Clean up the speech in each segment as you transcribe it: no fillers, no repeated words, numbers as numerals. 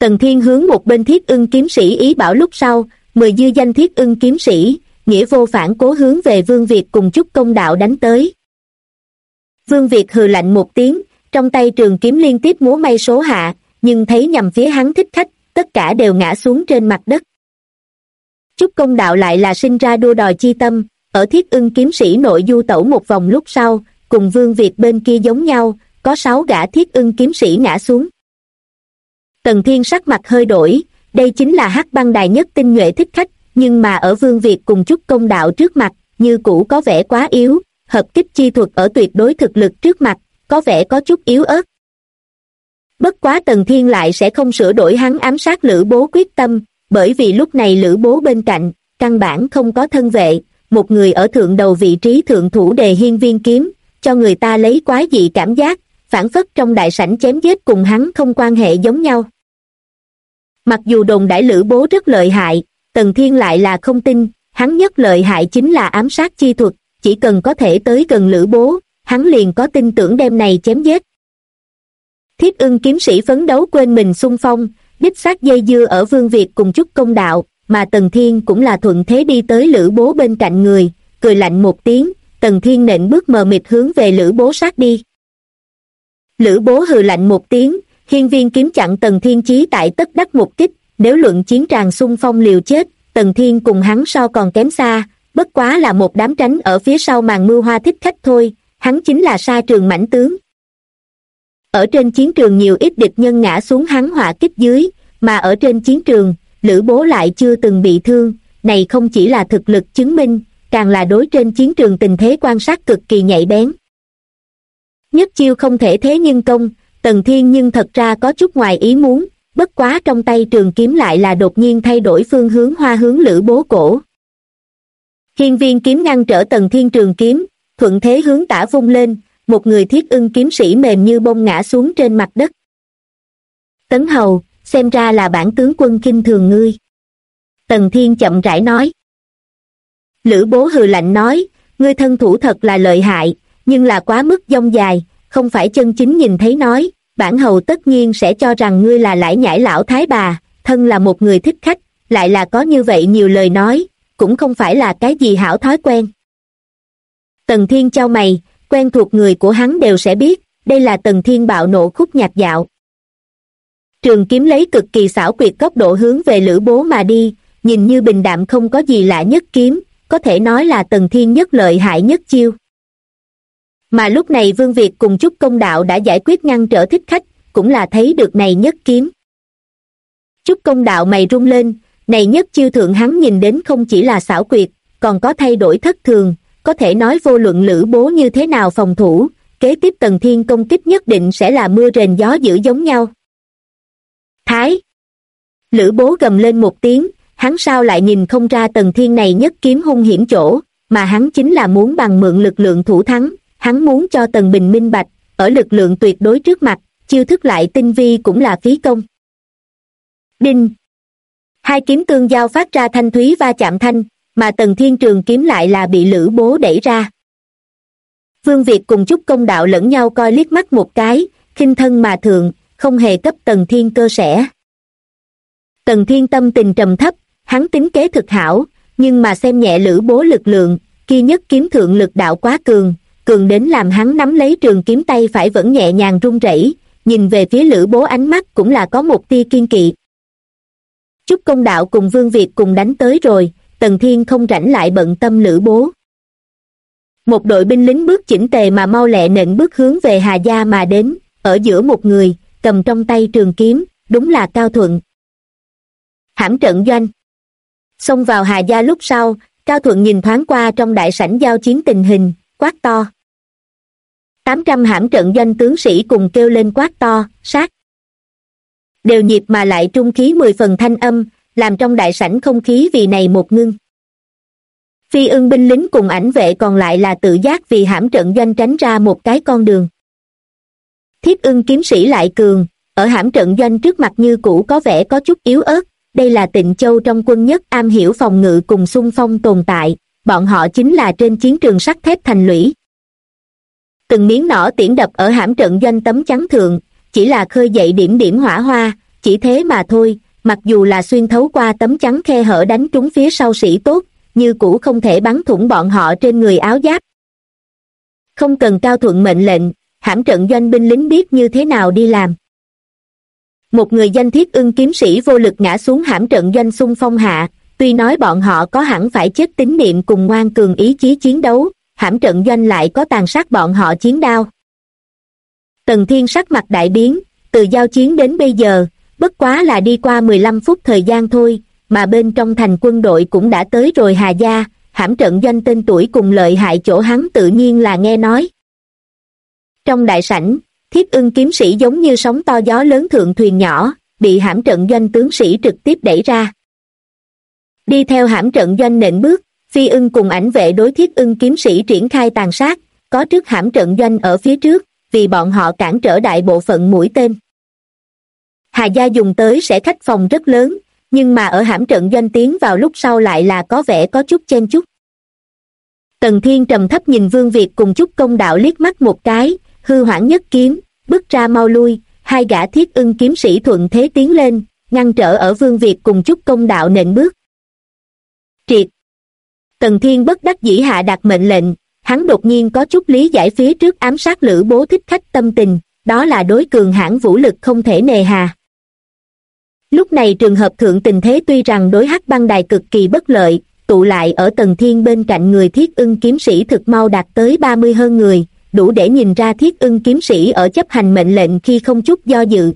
Tần Thiên hướng một bên Thiết Ưng kiếm sĩ ý bảo lúc sau, 10 dư danh Thiết Ưng kiếm sĩ, nghĩa vô phản cố hướng về Vương Việt cùng Chúc Công Đạo đánh tới. Vương Việt hừ lạnh một tiếng, trong tay trường kiếm liên tiếp múa may số hạ, nhưng thấy nhằm phía hắn thích khách, tất cả đều ngã xuống trên mặt đất. Chúc Công Đạo lại là sinh ra đua đòi chi tâm, ở Thiết Ưng kiếm sĩ nội du tẩu một vòng lúc sau, cùng Vương Việt bên kia giống nhau, có 6 gã Thiết Ưng kiếm sĩ ngã xuống. Tần Thiên sắc mặt hơi đổi, đây chính là Hắc Băng Đài nhất tinh nhuệ thích khách, nhưng mà ở Vương Việt cùng Chúc Công Đạo trước mặt, như cũ có vẻ quá yếu, hợp kích chi thuật ở tuyệt đối thực lực trước mặt, có vẻ có chút yếu ớt. Bất quá Tần Thiên lại sẽ không sửa đổi hắn ám sát Lữ Bố quyết tâm, bởi vì lúc này Lữ Bố bên cạnh, căn bản không có thân vệ, một người ở thượng đầu vị trí thượng thủ đề hiên viên kiếm, cho người ta lấy quái dị cảm giác, phảng phất trong đại sảnh chém giết cùng hắn không quan hệ giống nhau. Mặc dù đồn đãi Lữ Bố rất lợi hại, Tần Thiên lại là không tin, hắn nhất lợi hại chính là ám sát chi thuật, chỉ cần có thể tới gần Lữ Bố, hắn liền có tin tưởng đem này chém giết. Thiết Ưng kiếm sĩ phấn đấu quên mình xung phong, đích xác dây dưa ở Vương Việt cùng Chúc Công Đạo, mà Tần Thiên cũng là thuận thế đi tới Lữ Bố bên cạnh người, cười lạnh một tiếng, Tần Thiên nện bước mờ mịt hướng về Lữ Bố sát đi. Lữ Bố hừ lạnh một tiếng, hiên viên kiếm chặn Tần Thiên chí tại tất đắc một kích, nếu luận chiến tràng xung phong liều chết, Tần Thiên cùng hắn so còn kém xa, bất quá là một đám tránh ở phía sau màn mưu hoa thích khách thôi, hắn chính là sa trường mãnh tướng. Ở trên chiến trường nhiều ít địch nhân ngã xuống hắn hỏa kích dưới, mà ở trên chiến trường, Lữ Bố lại chưa từng bị thương, này không chỉ là thực lực chứng minh, càng là đối trên chiến trường tình thế quan sát cực kỳ nhạy bén. Nhất chiêu không thể thế nhưng công, Tần Thiên nhưng thật ra có chút ngoài ý muốn, bất quá trong tay trường kiếm lại là đột nhiên thay đổi phương hướng hoa hướng Lữ Bố cổ. Hiên viên kiếm ngăn trở Tần Thiên trường kiếm, thuận thế hướng tả vung lên, một người Thiết Ưng kiếm sĩ mềm như bông ngã xuống trên mặt đất. Tấn Hầu, xem ra là bản tướng quân khinh thường ngươi. Tần Thiên chậm rãi nói. Lữ Bố hừ lạnh nói, ngươi thân thủ thật là lợi hại, nhưng là quá mức dông dài, không phải chân chính nhìn thấy nói, bản hầu tất nhiên sẽ cho rằng ngươi là lải nhải lão thái bà, thân là một người thích khách, lại là có như vậy nhiều lời nói, cũng không phải là cái gì hảo thói quen. Tần Thiên chau mày, quen thuộc người của hắn đều sẽ biết, đây là Tần Thiên bạo nộ khúc nhạc dạo. Trường kiếm lấy cực kỳ xảo quyệt góc độ hướng về Lữ Bố mà đi, nhìn như bình đạm không có gì lạ nhất kiếm, có thể nói là Tần Thiên nhất lợi hại nhất chiêu. Mà lúc này Vương Việt cùng Chúc Công Đạo đã giải quyết ngăn trở thích khách, cũng là thấy được này nhất kiếm. Chúc Công Đạo mày rung lên, này nhất chiêu thượng hắn nhìn đến không chỉ là xảo quyệt, còn có thay đổi thất thường, có thể nói vô luận Lữ Bố như thế nào phòng thủ, kế tiếp Tần Thiên công kích nhất định sẽ là mưa rền gió dữ giống nhau. Thái! Lữ Bố gầm lên một tiếng, hắn sao lại nhìn không ra Tần Thiên này nhất kiếm hung hiểm chỗ, mà hắn chính là muốn bằng mượn lực lượng thủ thắng, hắn muốn cho Tần Bình minh bạch, ở lực lượng tuyệt đối trước mặt, chiêu thức lại tinh vi cũng là phí công. Đinh! Hai kiếm tương giao phát ra thanh thúy va chạm thanh, mà Tần Thiên trường kiếm lại là bị Lữ Bố đẩy ra. Vương Việt cùng Chúc Công Đạo lẫn nhau coi liếc mắt một cái, khinh thân mà thượng, không hề cấp Tần Thiên cơ sẻ. Tần Thiên tâm tình trầm thấp, hắn tính kế thực hảo, nhưng mà xem nhẹ Lữ Bố lực lượng, kia nhất kiếm thượng lực đạo quá cường, cường đến làm hắn nắm lấy trường kiếm tay phải vẫn nhẹ nhàng run rẩy, nhìn về phía Lữ Bố ánh mắt cũng là có một tia kiên kỵ. Chúc Công Đạo cùng Vương Việt cùng đánh tới rồi, Tần Thiên không rảnh lại bận tâm Lữ Bố. Một đội binh lính bước chỉnh tề mà mau lẹ nện bước hướng về Hà Gia mà đến, ở giữa một người, cầm trong tay trường kiếm, đúng là Cao Thuận. Hãm trận doanh. Xông vào Hà Gia lúc sau, Cao Thuận nhìn thoáng qua trong đại sảnh giao chiến tình hình, quát to. 800 hãm trận doanh tướng sĩ cùng kêu lên quát to, sát. Đều nhịp mà lại trung khí 10 phần thanh âm, làm trong đại sảnh không khí vì này một ngưng. Phi ưng binh lính cùng ảnh vệ còn lại là tự giác vì hãm trận doanh tránh ra một cái con đường. Thiết Ưng kiếm sĩ lại cường, ở hãm trận doanh trước mặt như cũ có vẻ có chút yếu ớt, đây là Tịnh Châu trong quân nhất am hiểu phòng ngự cùng xung phong tồn tại, bọn họ chính là trên chiến trường sắt thép thành lũy. Từng miếng nỏ tiễn đập ở hãm trận doanh tấm chắn thượng, chỉ là khơi dậy điểm điểm hỏa hoa, chỉ thế mà thôi, mặc dù là xuyên thấu qua tấm chắn khe hở đánh trúng phía sau sĩ tốt, như cũ không thể bắn thủng bọn họ trên người áo giáp. Không cần Cao Thuận mệnh lệnh, hãm trận doanh binh lính biết như thế nào đi làm. Một người danh Thiết Ưng kiếm sĩ vô lực ngã xuống hãm trận doanh xung phong hạ, tuy nói bọn họ có hẳn phải chết tín niệm cùng ngoan cường ý chí chiến đấu, hãm trận doanh lại có tàn sát bọn họ chiến đao. Tần Thiên sắc mặt đại biến, từ giao chiến đến bây giờ, bất quá là đi qua 15 phút thời gian thôi, mà bên trong thành quân đội cũng đã tới rồi Hà Gia, hãm trận doanh tên tuổi cùng lợi hại chỗ hắn tự nhiên là nghe nói. Trong đại sảnh, Thiết Ưng kiếm sĩ giống như sóng to gió lớn thượng thuyền nhỏ, bị hãm trận doanh tướng sĩ trực tiếp đẩy ra. Đi theo hãm trận doanh nện bước, Phi Ưng cùng ảnh vệ đối Thiết Ưng kiếm sĩ triển khai tàn sát, có trước hãm trận doanh ở phía trước, vì bọn họ cản trở đại bộ phận mũi tên. Hà Gia dùng tới sẽ khách phòng rất lớn, nhưng mà ở hãm trận doanh tiến vào lúc sau lại là có vẻ có chút chen chúc. Tần Thiên trầm thấp nhìn Vương Việt cùng Chúc Công Đạo liếc mắt một cái, hư hoảng nhất kiếm, bước ra mau lui, hai gã Thiết Ưng kiếm sĩ thuận thế tiến lên, ngăn trở ở Vương Việt cùng Chúc Công Đạo nện bước. Triệt! Tần Thiên bất đắc dĩ hạ đặt mệnh lệnh, hắn đột nhiên có chút lý giải phía trước ám sát Lữ Bố thích khách tâm tình, đó là đối cường hãn vũ lực không thể nề hà. Lúc này trường hợp thượng tình thế tuy rằng đối Hắc Băng Đài cực kỳ bất lợi, tụ lại ở Tần Thiên bên cạnh người Thiết Ưng kiếm sĩ thực mau đạt tới 30 hơn người, đủ để nhìn ra Thiết Ưng kiếm sĩ ở chấp hành mệnh lệnh khi không chút do dự.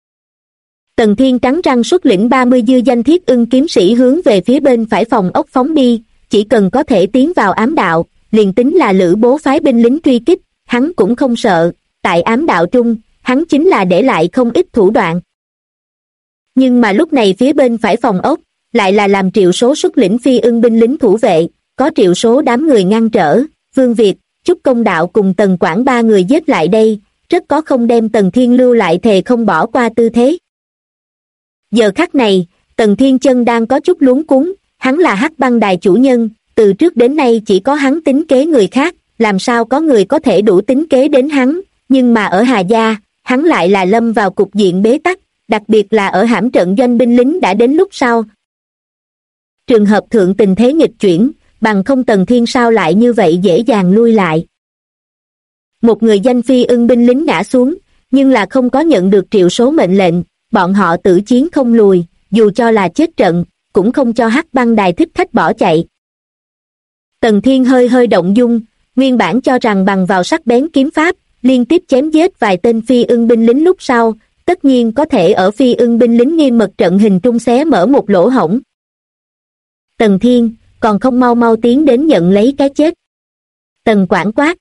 Tần Thiên cắn răng xuất lĩnh 30 dư danh Thiết Ưng kiếm sĩ hướng về phía bên phải phòng ốc phóng đi, chỉ cần có thể tiến vào ám đạo, liền tính là Lữ Bố phái binh lính truy kích, hắn cũng không sợ, tại ám đạo trung, hắn chính là để lại không ít thủ đoạn. Nhưng mà lúc này phía bên phải phòng ốc, lại là làm Triệu Số xuất lĩnh Phi Ưng binh lính thủ vệ, có Triệu Số đám người ngăn trở, Vương Việt, Chúc Công Đạo cùng Tần Quảng ba người giết lại đây, rất có không đem Tần Thiên lưu lại thề không bỏ qua tư thế. Giờ khắc này, Tần Thiên chân đang có chút luống cuống, hắn là Hắc Băng Đài chủ nhân, từ trước đến nay chỉ có hắn tính kế người khác, làm sao có người có thể đủ tính kế đến hắn, nhưng mà ở Hà Gia, hắn lại là lâm vào cục diện bế tắc, đặc biệt là ở hãm trận doanh binh lính đã đến lúc sau. Trường hợp thượng tình thế nghịch chuyển, bằng không Tần Thiên sao lại như vậy dễ dàng lui lại. Một người danh Phi Ưng binh lính ngã xuống, nhưng là không có nhận được Triệu Số mệnh lệnh, bọn họ tử chiến không lùi, dù cho là chết trận, cũng không cho Hắc Băng Đài thích khách bỏ chạy. Tần Thiên hơi hơi động dung, nguyên bản cho rằng bằng vào sắc bén kiếm pháp, liên tiếp chém giết vài tên Phi Ưng binh lính lúc sau, tất nhiên có thể ở Phi Ưng binh lính nghiêm mật trận hình trung xé mở một lỗ hổng. Tần Thiên, còn không mau mau tiến đến nhận lấy cái chết. Tần Quảng quát.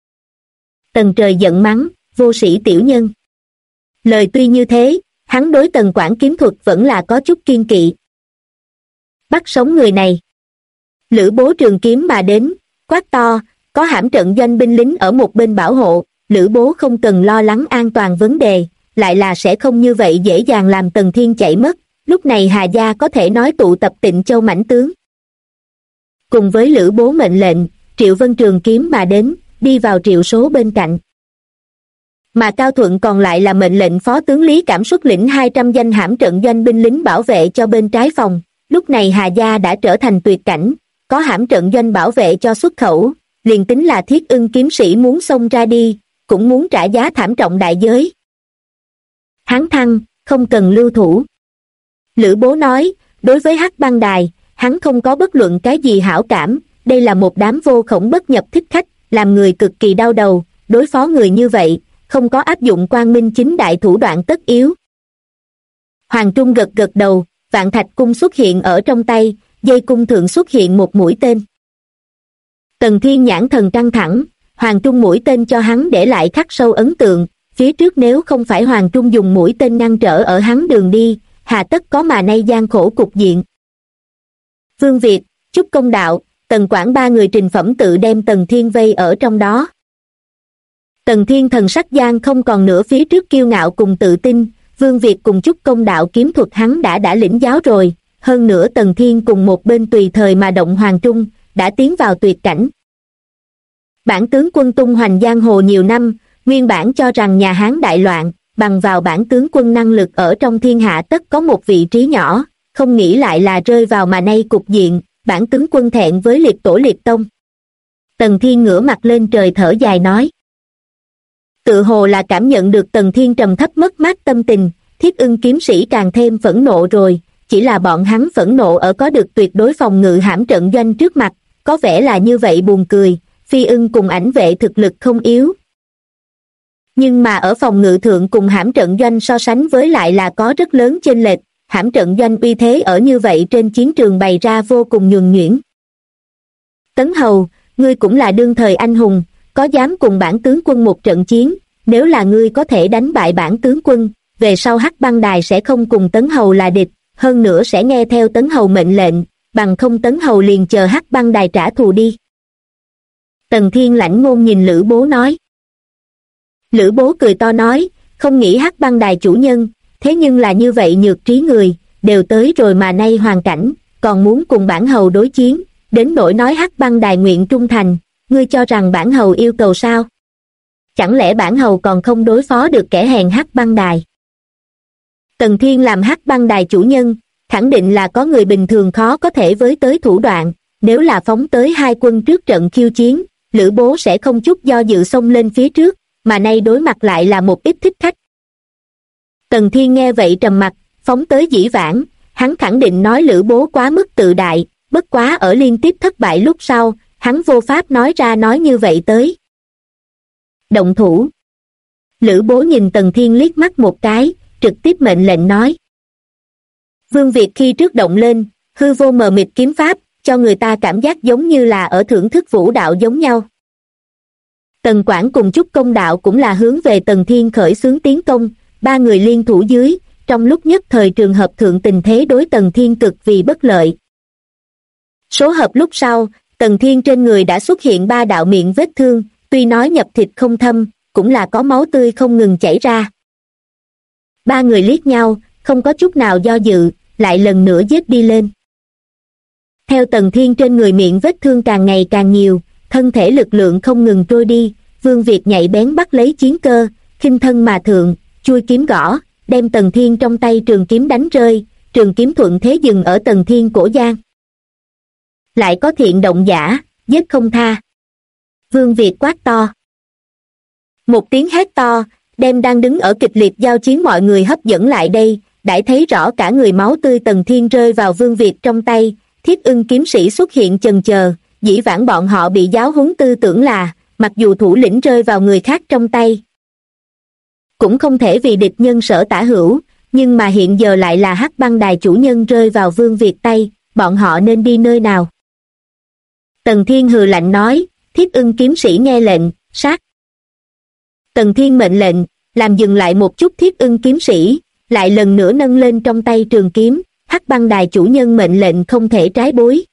Tần Trời giận mắng, vô sĩ tiểu nhân. Lời tuy như thế, hắn đối Tần Quảng kiếm thuật vẫn là có chút kiên kỵ. Bắt sống người này. Lữ Bố trường kiếm mà đến, quát to, có hãm trận doanh binh lính ở một bên bảo hộ, Lữ Bố không cần lo lắng an toàn vấn đề, lại là sẽ không như vậy dễ dàng làm Tần Thiên chạy mất, lúc này Hà Gia có thể nói tụ tập Tịnh Châu mãnh tướng. Cùng với Lữ Bố mệnh lệnh, Triệu Vân trường kiếm mà đến, đi vào Triệu Số bên cạnh. Mà Cao Thuận còn lại là mệnh lệnh Phó tướng Lý Cảm xuất lĩnh 200 danh hãm trận doanh binh lính bảo vệ cho bên trái phòng, lúc này Hà Gia đã trở thành tuyệt cảnh, có hãm trận doanh bảo vệ cho xuất khẩu, liền tính là Thiết Ưng kiếm sĩ muốn xông ra đi, cũng muốn trả giá thảm trọng đại giới. Hắn thăng, không cần lưu thủ. Lữ Bố nói, đối với Hắc Băng Đài, hắn không có bất luận cái gì hảo cảm, đây là một đám vô khổng bất nhập thích khách, làm người cực kỳ đau đầu, đối phó người như vậy, không có áp dụng quang minh chính đại thủ đoạn tất yếu. Hoàng Trung gật gật đầu, Vạn Thạch cung xuất hiện ở trong tay, dây cung thượng xuất hiện một mũi tên. Tần Thiên nhãn thần căng thẳng, Hoàng Trung mũi tên cho hắn để lại khắc sâu ấn tượng, phía trước nếu không phải Hoàng Trung dùng mũi tên ngăn trở ở hắn đường đi, hà tất có mà nay gian khổ cục diện. Vương Việt, Chúc Công Đạo, Tần Quảng ba người trình phẩm tự đem Tần Thiên vây ở trong đó. Tần Thiên thần sắc gian không còn nữa phía trước kiêu ngạo cùng tự tin, Vương Việt cùng Chúc Công Đạo kiếm thuật hắn đã lĩnh giáo rồi, hơn nữa Tần Thiên cùng một bên tùy thời mà động Hoàng Trung, đã tiến vào tuyệt cảnh. Bản tướng quân tung hoành giang hồ nhiều năm, nguyên bản cho rằng nhà Hán đại loạn, bằng vào bản tướng quân năng lực ở trong thiên hạ tất có một vị trí nhỏ, không nghĩ lại là rơi vào mà nay cục diện, bản tướng quân thẹn với liệt tổ liệt tông. Tần Thiên ngửa mặt lên trời thở dài nói. Tự hồ là cảm nhận được Tần Thiên trầm thấp mất mát tâm tình, Thiết Ưng kiếm sĩ càng thêm phẫn nộ rồi, chỉ là bọn hắn phẫn nộ ở có được tuyệt đối phòng ngự hãm trận doanh trước mặt, có vẻ là như vậy buồn cười, Phi Ưng cùng ảnh vệ thực lực không yếu. Nhưng mà ở phòng ngự thượng cùng hãm trận doanh so sánh với lại là có rất lớn chênh lệch, hãm trận doanh uy thế ở như vậy trên chiến trường bày ra vô cùng nhuần nhuyễn. Tấn Hầu, ngươi cũng là đương thời anh hùng, có dám cùng bản tướng quân một trận chiến, nếu là ngươi có thể đánh bại bản tướng quân, về sau Hắc Băng Đài sẽ không cùng Tấn Hầu là địch, hơn nữa sẽ nghe theo Tấn Hầu mệnh lệnh, bằng không Tấn Hầu liền chờ Hắc Băng Đài trả thù đi. Tần Thiên lãnh ngôn nhìn Lữ Bố nói. Lữ Bố cười to nói, không nghĩ Hắc Băng Đài chủ nhân, thế nhưng là như vậy nhược trí người, đều tới rồi mà nay hoàn cảnh, còn muốn cùng bản hầu đối chiến, đến nỗi nói Hắc Băng Đài nguyện trung thành, ngươi cho rằng bản hầu yêu cầu sao? Chẳng lẽ bản hầu còn không đối phó được kẻ hèn Hắc Băng Đài? Tần Thiên làm Hắc Băng Đài chủ nhân, khẳng định là có người bình thường khó có thể với tới thủ đoạn, nếu là phóng tới hai quân trước trận khiêu chiến, Lữ Bố sẽ không chút do dự xông lên phía trước, mà nay đối mặt lại là một ít thích khách. Tần Thiên nghe vậy trầm mặt, phóng tới dĩ vãng, hắn khẳng định nói Lữ Bố quá mức tự đại, bất quá ở liên tiếp thất bại lúc sau, hắn vô pháp nói ra nói như vậy tới. Động thủ. Lữ Bố nhìn Tần Thiên liếc mắt một cái, trực tiếp mệnh lệnh nói. Vương Việt khi trước động lên, hư vô mờ mịt kiếm pháp, cho người ta cảm giác giống như là ở thưởng thức vũ đạo giống nhau. Tần Quảng cùng Chúc Công Đạo cũng là hướng về Tần Thiên khởi xướng tiến công, ba người liên thủ dưới, trong lúc nhất thời trường hợp thượng tình thế đối Tần Thiên cực vì bất lợi. Số hợp lúc sau, Tần Thiên trên người đã xuất hiện ba đạo miệng vết thương, tuy nói nhập thịt không thâm, cũng là có máu tươi không ngừng chảy ra. Ba người liếc nhau, không có chút nào do dự, lại lần nữa giết đi lên. Theo Tần Thiên trên người miệng vết thương càng ngày càng nhiều, thân thể lực lượng không ngừng trôi đi, Vương Việt nhạy bén bắt lấy chiến cơ, khinh thân mà thượng, chui kiếm gõ, đem Tần Thiên trong tay trường kiếm đánh rơi, trường kiếm thuận thế dừng ở Tần Thiên cổ gian. Lại có thiện động giả, giết không tha. Vương Việt quát to. Một tiếng hét to, đem đang đứng ở kịch liệt giao chiến mọi người hấp dẫn lại đây, đãi thấy rõ cả người máu tươi Tần Thiên rơi vào Vương Việt trong tay, Thiết Ưng kiếm sĩ xuất hiện chần chờ, dĩ vãng bọn họ bị giáo huấn tư tưởng là, mặc dù thủ lĩnh rơi vào người khác trong tay, cũng không thể vì địch nhân sở tả hữu, nhưng mà hiện giờ lại là Hắc Băng Đài chủ nhân rơi vào Vương Việt tay, bọn họ nên đi nơi nào? Tần Thiên hừ lạnh nói, Thiết Ưng kiếm sĩ nghe lệnh, sát. Tần Thiên mệnh lệnh, làm dừng lại một chút Thiết Ưng kiếm sĩ, lại lần nữa nâng lên trong tay trường kiếm, Hắc Băng Đài chủ nhân mệnh lệnh không thể trái bối.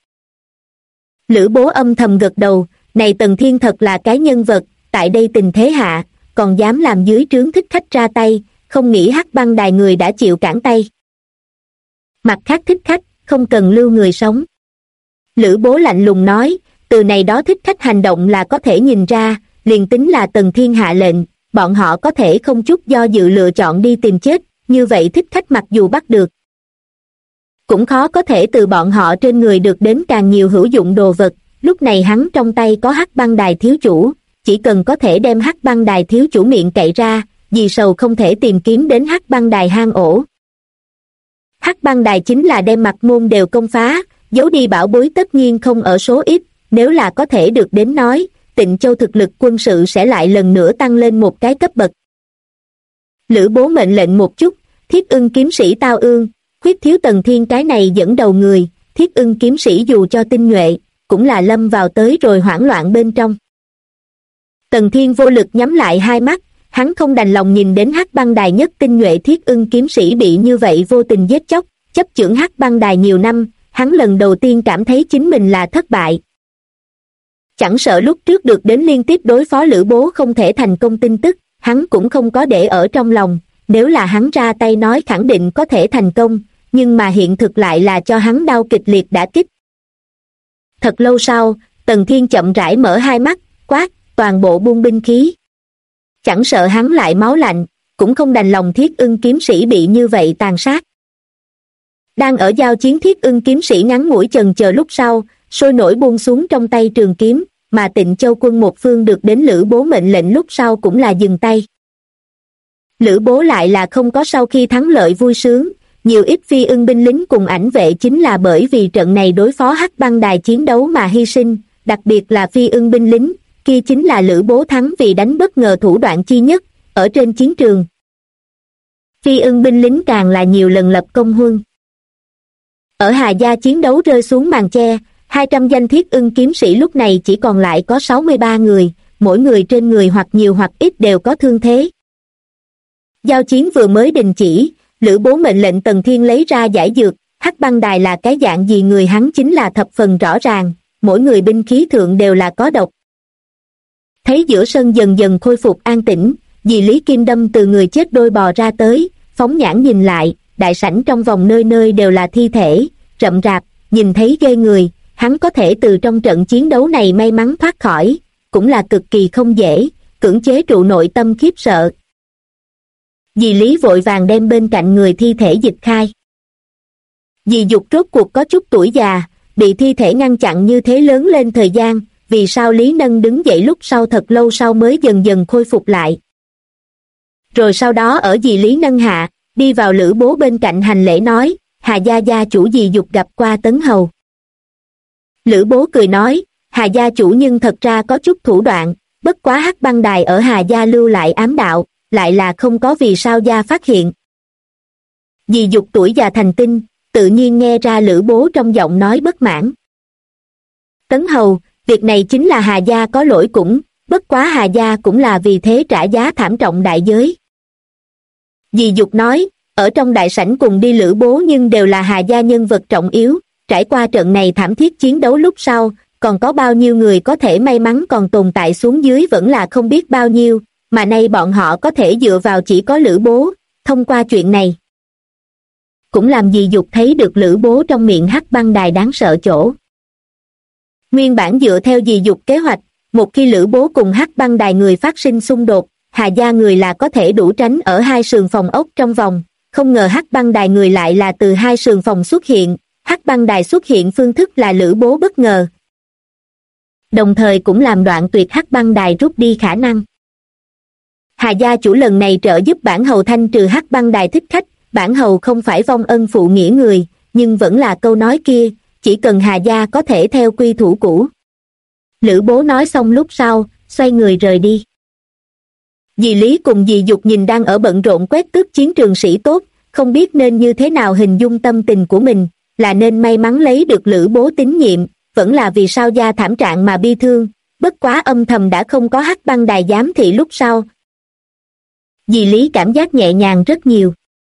Lữ Bố âm thầm gật đầu, này Tần Thiên thật là cái nhân vật, tại đây tình thế hạ, còn dám làm dưới trướng thích khách ra tay, không nghĩ Hắc Băng Đài người đã chịu cản tay. Mặt khác thích khách, không cần lưu người sống. Lữ Bố lạnh lùng nói, từ này đó thích khách hành động là có thể nhìn ra, liền tính là Tần Thiên hạ lệnh, bọn họ có thể không chút do dự lựa chọn đi tìm chết, như vậy thích khách mặc dù bắt được, cũng khó có thể từ bọn họ trên người được đến càng nhiều hữu dụng đồ vật. Lúc này hắn trong tay có Hắc Băng Đài thiếu chủ, chỉ cần có thể đem Hắc Băng Đài thiếu chủ miệng cậy ra, vì sầu không thể tìm kiếm đến Hắc Băng Đài hang ổ. Hắc Băng Đài chính là đem mặt môn đều công phá, giấu đi bảo bối tất nhiên không ở số ít, nếu là có thể được đến nói, Tịnh Châu thực lực quân sự sẽ lại lần nữa tăng lên một cái cấp bậc. Lữ Bố mệnh lệnh một chút, Thiết Ưng kiếm sĩ Tao Ương, khuyết thiếu Tần Thiên cái này dẫn đầu người, Thiết Ưng kiếm sĩ dù cho tinh nhuệ, cũng là lâm vào tới rồi hoảng loạn bên trong. Tần Thiên vô lực nhắm lại hai mắt, hắn không đành lòng nhìn đến Hắc Băng Đài nhất tinh nhuệ Thiết Ưng kiếm sĩ bị như vậy vô tình giết chóc, chấp chưởng Hắc Băng Đài nhiều năm, hắn lần đầu tiên cảm thấy chính mình là thất bại. Chẳng sợ lúc trước được đến liên tiếp đối phó Lữ Bố không thể thành công tin tức, hắn cũng không có để ở trong lòng, nếu là hắn ra tay nói khẳng định có thể thành công, nhưng mà hiện thực lại là cho hắn đau kịch liệt đả kích. Thật lâu sau, Tần Thiên chậm rãi mở hai mắt, quát, toàn bộ buông binh khí. Chẳng sợ hắn lại máu lạnh, cũng không đành lòng Thiết Ưng kiếm sĩ bị như vậy tàn sát. Đang ở giao chiến, Thiết Ưng kiếm sĩ ngắn ngủi chần chờ lúc sau, sôi nổi buông xuống trong tay trường kiếm, mà Tịnh Châu quân một phương được đến Lữ Bố mệnh lệnh lúc sau cũng là dừng tay. Lữ Bố lại là không có sau khi thắng lợi vui sướng, nhiều ít Phi Ưng binh lính cùng ảnh vệ chính là bởi vì trận này đối phó Hắc Băng Đài chiến đấu mà hy sinh, đặc biệt là Phi Ưng binh lính, kia chính là Lữ Bố thắng vì đánh bất ngờ thủ đoạn chi nhất, ở trên chiến trường. Phi Ưng binh lính càng là nhiều lần lập công huân. Ở Hà Gia chiến đấu rơi xuống màn che, 200 danh Thiết Ưng kiếm sĩ lúc này chỉ còn lại có 63 người, mỗi người trên người hoặc nhiều hoặc ít đều có thương thế. Giao chiến vừa mới đình chỉ, Lữ Bố mệnh lệnh Tần Thiên lấy ra giải dược, Hắc Băng Đài là cái dạng gì người hắn chính là thập phần rõ ràng, mỗi người binh khí thượng đều là có độc. Thấy giữa sân dần dần khôi phục an tĩnh, dì Lý Kim Đâm từ người chết đôi bò ra tới, phóng nhãn nhìn lại, đại sảnh trong vòng nơi nơi đều là thi thể, rậm rạp, nhìn thấy ghê người, hắn có thể từ trong trận chiến đấu này may mắn thoát khỏi, cũng là cực kỳ không dễ, cưỡng chế trụ nội tâm khiếp sợ. Dì Lý vội vàng đem bên cạnh người thi thể dịch khai. Dì Dục rốt cuộc có chút tuổi già, bị thi thể ngăn chặn như thế lớn lên thời gian, vì sao Lý Nân đứng dậy lúc sau thật lâu sau mới dần dần khôi phục lại. Rồi sau đó ở dì Lý Nân hạ, đi vào Lữ Bố bên cạnh hành lễ nói, Hà gia gia chủ dì Dục gặp qua Tấn Hầu. Lữ Bố cười nói, Hà gia chủ nhưng thật ra có chút thủ đoạn, bất quá Hắc Băng Đài ở Hà gia lưu lại ám đạo, lại là không có vì sao gia phát hiện. Dì Dục tuổi già thành tinh, tự nhiên nghe ra Lữ Bố trong giọng nói bất mãn. Tấn Hầu, việc này chính là Hà gia có lỗi cũng, bất quá Hà gia cũng là vì thế trả giá thảm trọng đại giới. Dì Dục nói, ở trong đại sảnh cùng đi Lữ Bố nhưng đều là Hà gia nhân vật trọng yếu, trải qua trận này thảm thiết chiến đấu lúc sau, còn có bao nhiêu người có thể may mắn còn tồn tại xuống dưới vẫn là không biết bao nhiêu, mà nay bọn họ có thể dựa vào chỉ có Lữ Bố, thông qua chuyện này. Cũng làm dì Dục thấy được Lữ Bố trong miệng Hắc Băng Đài đáng sợ chỗ. Nguyên bản dựa theo dì Dục kế hoạch, một khi Lữ Bố cùng Hắc Băng Đài người phát sinh xung đột, Hà gia người là có thể đủ tránh ở hai sườn phòng ốc trong vòng, không ngờ Hắc Băng Đài người lại là từ hai sườn phòng xuất hiện, Hắc Băng Đài xuất hiện phương thức là Lữ Bố bất ngờ. Đồng thời cũng làm đoạn tuyệt Hắc Băng Đài rút đi khả năng. Hà gia chủ lần này trợ giúp bản hầu thanh trừ Hắc Băng Đài thích khách, bản hầu không phải vong ân phụ nghĩa người, nhưng vẫn là câu nói kia, chỉ cần Hà gia có thể theo quy thủ cũ. Lữ Bố nói xong lúc sau, xoay người rời đi. Dì Lý cùng dì Dục nhìn đang ở bận rộn quét tước chiến trường sĩ tốt, không biết nên như thế nào hình dung tâm tình của mình, là nên may mắn lấy được Lữ Bố tín nhiệm, vẫn là vì sao gia thảm trạng mà bi thương, bất quá âm thầm đã không có Hắc Băng Đài giám thị lúc sau. Dì Lý cảm giác nhẹ nhàng rất nhiều.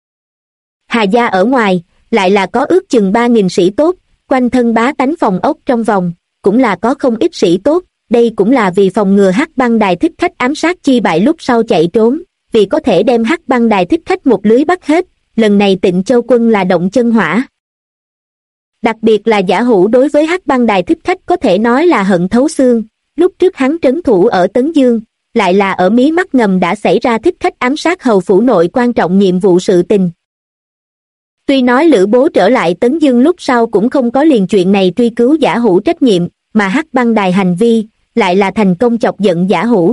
Hà gia ở ngoài, lại là có ước chừng 3.000 sĩ tốt, quanh thân bá tánh phòng ốc trong vòng, cũng là có không ít sĩ tốt, đây cũng là vì phòng ngừa Hắc Băng Đài thích khách ám sát chi bại lúc sau chạy trốn, vì có thể đem Hắc Băng Đài thích khách một lưới bắt hết, lần này Tịnh Châu quân là động chân hỏa. Đặc biệt là Giả Hữu đối với Hắc Băng Đài thích khách có thể nói là hận thấu xương, lúc trước hắn trấn thủ ở Tấn Dương, lại là ở mí mắt ngầm đã xảy ra thích khách ám sát hầu phủ nội quan trọng nhiệm vụ sự tình. Tuy nói Lữ Bố trở lại Tấn Dương lúc sau cũng không có liền chuyện này truy cứu Giả Hữu trách nhiệm, mà Hắc Băng Đài hành vi, lại là thành công chọc giận Giả Hữu.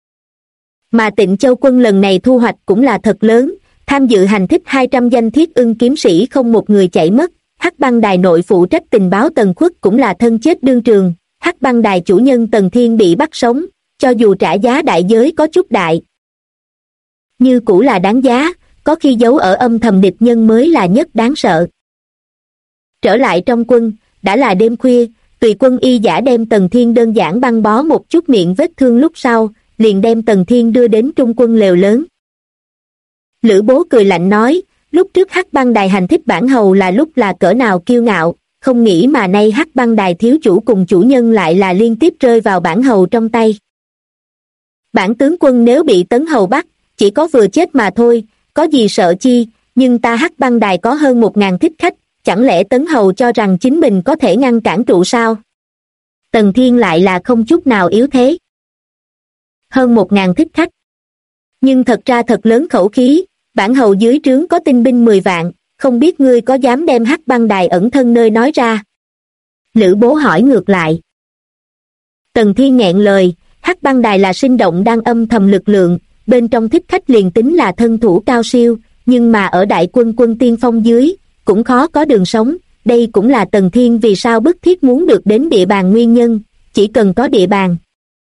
Mà Tịnh Châu quân lần này thu hoạch cũng là thật lớn, tham dự hành thích 200 danh Thiết Ưng kiếm sĩ không một người chạy mất, Hắc Băng Đài nội phụ trách tình báo Tần Khuất cũng là thân chết đương trường, Hắc Băng Đài chủ nhân Tần Thiên bị bắt sống, cho dù trả giá đại giới có chút đại, như cũ là đáng giá, có khi giấu ở âm thầm địch nhân mới là nhất đáng sợ. Trở lại trong quân, đã là đêm khuya, tùy quân y giả đem Tần Thiên đơn giản băng bó một chút miệng vết thương lúc sau, liền đem Tần Thiên đưa đến trung quân lều lớn. Lữ Bố cười lạnh nói, lúc trước Hắc Băng Đài hành thích bản hầu là lúc là cỡ nào kiêu ngạo, không nghĩ mà nay Hắc Băng Đài thiếu chủ cùng chủ nhân lại là liên tiếp rơi vào bản hầu trong tay. Bản tướng quân nếu bị Tấn hầu bắt, chỉ có vừa chết mà thôi, có gì sợ chi, nhưng ta Hắc Băng Đài có hơn 1.000 thích khách, chẳng lẽ Tấn hầu cho rằng chính mình có thể ngăn cản trụ sao? Tần Thiên lại là không chút nào yếu thế. Hơn 1.000 thích khách. Nhưng thật ra thật lớn khẩu khí, bản hầu dưới trướng có tinh binh 10 vạn, không biết ngươi có dám đem Hắc Băng Đài ẩn thân nơi nói ra? Lữ Bố hỏi ngược lại. Tần Thiên nghẹn lời, Hắc Băng Đài là sinh động đang âm thầm lực lượng, bên trong thích khách liền tính là thân thủ cao siêu, nhưng mà ở đại quân quân tiên phong dưới, cũng khó có đường sống, đây cũng là Tần Thiên vì sao bức thiết muốn được đến địa bàn nguyên nhân, chỉ cần có địa bàn.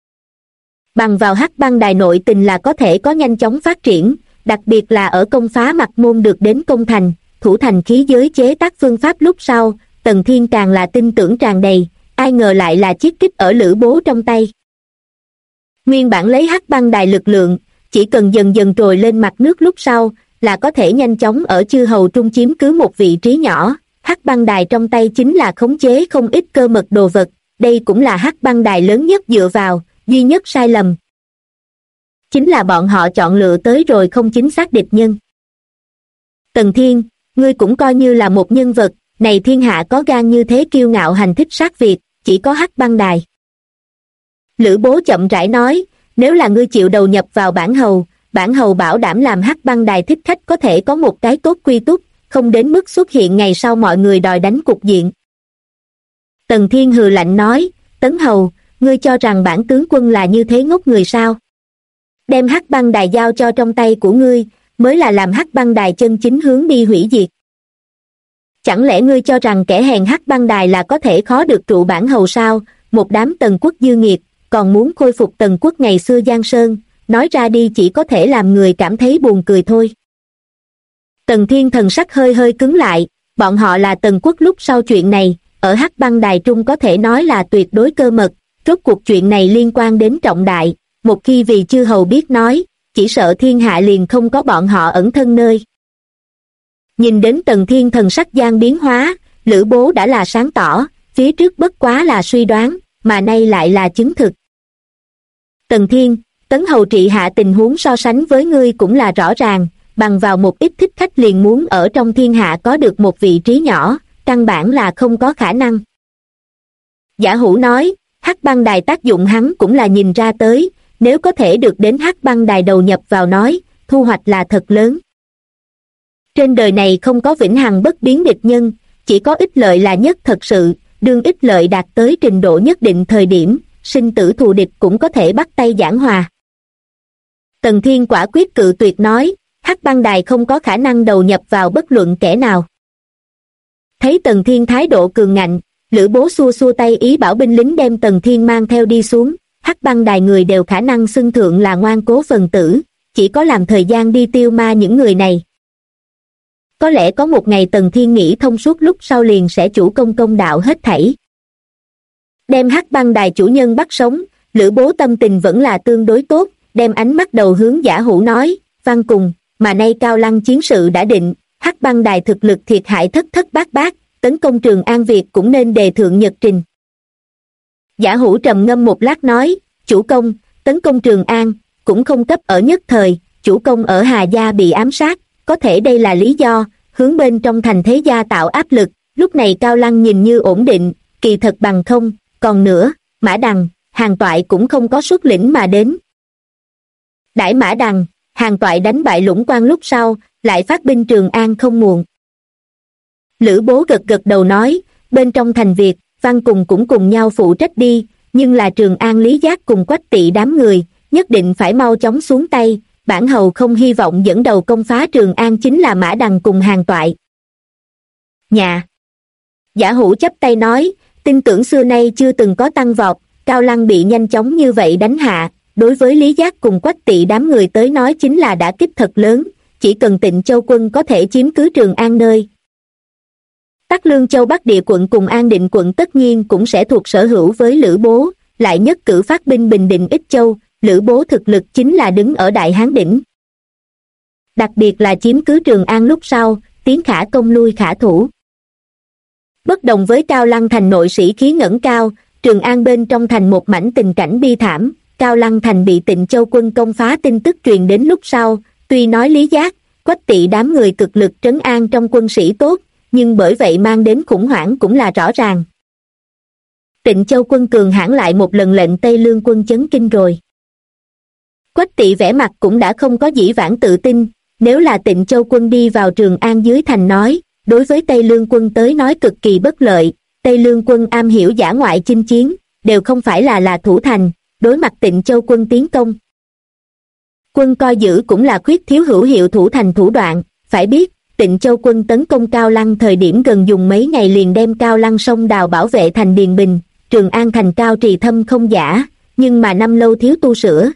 Bằng vào Hắc Băng Đài nội tình là có thể có nhanh chóng phát triển, đặc biệt là ở công phá mặt môn được đến công thành, thủ thành khí giới chế tác phương pháp lúc sau, Tần Thiên càng là tin tưởng tràn đầy, ai ngờ lại là chiếc kích ở Lữ Bố trong tay. Nguyên bản lấy Hắc Băng Đài lực lượng, chỉ cần dần dần trồi lên mặt nước lúc sau, là có thể nhanh chóng ở chư hầu trung chiếm cứ một vị trí nhỏ. Hắc Băng Đài trong tay chính là khống chế không ít cơ mật đồ vật, đây cũng là Hắc Băng Đài lớn nhất dựa vào, duy nhất sai lầm chính là bọn họ chọn lựa tới rồi không chính xác địch nhân. Tần Thiên, ngươi cũng coi như là một nhân vật, này thiên hạ có gan như thế kiêu ngạo hành thích sát Việt, chỉ có Hắc Băng Đài. Lữ Bố chậm rãi nói, nếu là ngươi chịu đầu nhập vào bản hầu bảo đảm làm Hắc Băng Đài thích khách có thể có một cái tốt quy túc, không đến mức xuất hiện ngày sau mọi người đòi đánh cục diện. Tần Thiên hừ lạnh nói, Tấn Hầu, ngươi cho rằng bản tướng quân là như thế ngốc người sao? Đem Hắc Băng Đài giao cho trong tay của ngươi, mới là làm Hắc Băng Đài chân chính hướng đi hủy diệt. Chẳng lẽ ngươi cho rằng kẻ hèn Hắc Băng Đài là có thể khó được trụ bản hầu sao? Một đám tần quốc dư nghiệt, còn muốn khôi phục tần quốc ngày xưa Giang Sơn, nói ra đi chỉ có thể làm người cảm thấy buồn cười thôi. Tần Thiên thần sắc hơi hơi cứng lại, bọn họ là tần quốc lúc sau chuyện này, ở Hắc Băng Đài trung có thể nói là tuyệt đối cơ mật, rốt cuộc chuyện này liên quan đến trọng đại, một khi vì chư hầu biết nói, chỉ sợ thiên hạ liền không có bọn họ ẩn thân nơi. Nhìn đến Tần Thiên thần sắc gian biến hóa, Lữ Bố đã là sáng tỏ, phía trước bất quá là suy đoán, mà nay lại là chứng thực. Tần Thiên, Tấn Hầu trị hạ tình huống so sánh với ngươi cũng là rõ ràng, bằng vào một ít thích khách liền muốn ở trong thiên hạ có được một vị trí nhỏ, căn bản là không có khả năng. Giả Hủ nói, Hắc Băng Đài tác dụng hắn cũng là nhìn ra tới, nếu có thể được đến Hắc Băng Đài đầu nhập vào nói, thu hoạch là thật lớn. Trên đời này không có vĩnh hằng bất biến địch nhân, chỉ có ích lợi là nhất thật sự, đương ích lợi đạt tới trình độ nhất định thời điểm, sinh tử thù địch cũng có thể bắt tay giảng hòa. Tần Thiên quả quyết cự tuyệt nói, Hắc Băng Đài không có khả năng đầu nhập vào bất luận kẻ nào. Thấy Tần Thiên thái độ cường ngạnh, Lữ Bố xua xua tay ý bảo binh lính đem Tần Thiên mang theo đi xuống, Hắc Băng Đài người đều khả năng xưng thượng là ngoan cố phần tử, chỉ có làm thời gian đi tiêu ma những người này. Có lẽ có một ngày Tần Thiên nghĩ thông suốt lúc sau liền sẽ chủ công đạo hết thảy. Đem Hắc Băng Đài chủ nhân bắt sống, Lữ Bố tâm tình vẫn là tương đối tốt, đem ánh mắt đầu hướng Giả Hủ nói, Văn cùng, mà nay Cao Lăng chiến sự đã định, Hắc Băng Đài thực lực thiệt hại thất thất bát bát, tấn công Trường An Việt cũng nên đề thượng nhật trình. Giả Hủ trầm ngâm một lát nói, chủ công, tấn công Trường An, cũng không cấp ở nhất thời, chủ công ở Hà Gia bị ám sát, có thể đây là lý do, hướng bên trong thành thế gia tạo áp lực, lúc này Cao Lăng nhìn như ổn định, kỳ thật bằng không, còn nữa, Mã Đằng, Hàn Toại cũng không có xuất lĩnh mà đến. Đãi Mã Đằng, Hàn Toại đánh bại Lũng Quan lúc sau, lại phát binh Trường An không muộn. Lữ Bố gật gật đầu nói, bên trong thành Việt, Văn cùng cũng cùng nhau phụ trách đi, nhưng là Trường An Lý Giác cùng Quách Tỵ đám người, nhất định phải mau chóng xuống tay, bản hầu không hy vọng dẫn đầu công phá Trường An chính là Mã Đằng cùng Hàn Toại. Nhà. Giả Hủ chắp tay nói, tin tưởng xưa nay chưa từng có tăng vọt, Cao Lăng bị nhanh chóng như vậy đánh hạ, đối với Lý Giác cùng Quách Tỵ đám người tới nói chính là đả kích thật lớn, chỉ cần Tịnh Châu quân có thể chiếm cứ Trường An nơi. Tắc Lương Châu Bắc Địa quận cùng An Định quận tất nhiên cũng sẽ thuộc sở hữu với Lữ Bố, lại nhất cử phát binh bình định Ích Châu, Lữ Bố thực lực chính là đứng ở Đại Hán đỉnh. Đặc biệt là chiếm cứ Trường An lúc sau, tiến khả công lui khả thủ. Bất đồng với Cao Lăng thành nội sĩ khí ngẩng cao, Trường An bên trong thành một mảnh tình cảnh bi thảm, Cao Lăng thành bị Tịnh Châu quân công phá tin tức truyền đến lúc sau, tuy nói Lý Giác, Quách Tỵ đám người cực lực trấn an trong quân sĩ tốt, nhưng bởi vậy mang đến khủng hoảng cũng là rõ ràng. Tịnh Châu quân cường hãn lại một lần lệnh Tây Lương quân chấn kinh rồi. Quách Tỵ vẻ mặt cũng đã không có dĩ vãng tự tin, nếu là Tịnh Châu quân đi vào Trường An dưới thành nói, đối với Tây Lương quân tới nói cực kỳ bất lợi. Tây Lương quân am hiểu dã ngoại chinh chiến, đều không phải là thủ thành, đối mặt Tịnh Châu quân tiến công. Quân coi giữ cũng là khuyết thiếu hữu hiệu thủ thành thủ đoạn, phải biết, Tịnh Châu quân tấn công Cao Lăng thời điểm gần dùng mấy ngày liền đem Cao Lăng sông đào bảo vệ thành Điền Bình, Trường An thành cao trì thâm không giả, nhưng mà năm lâu thiếu tu sửa.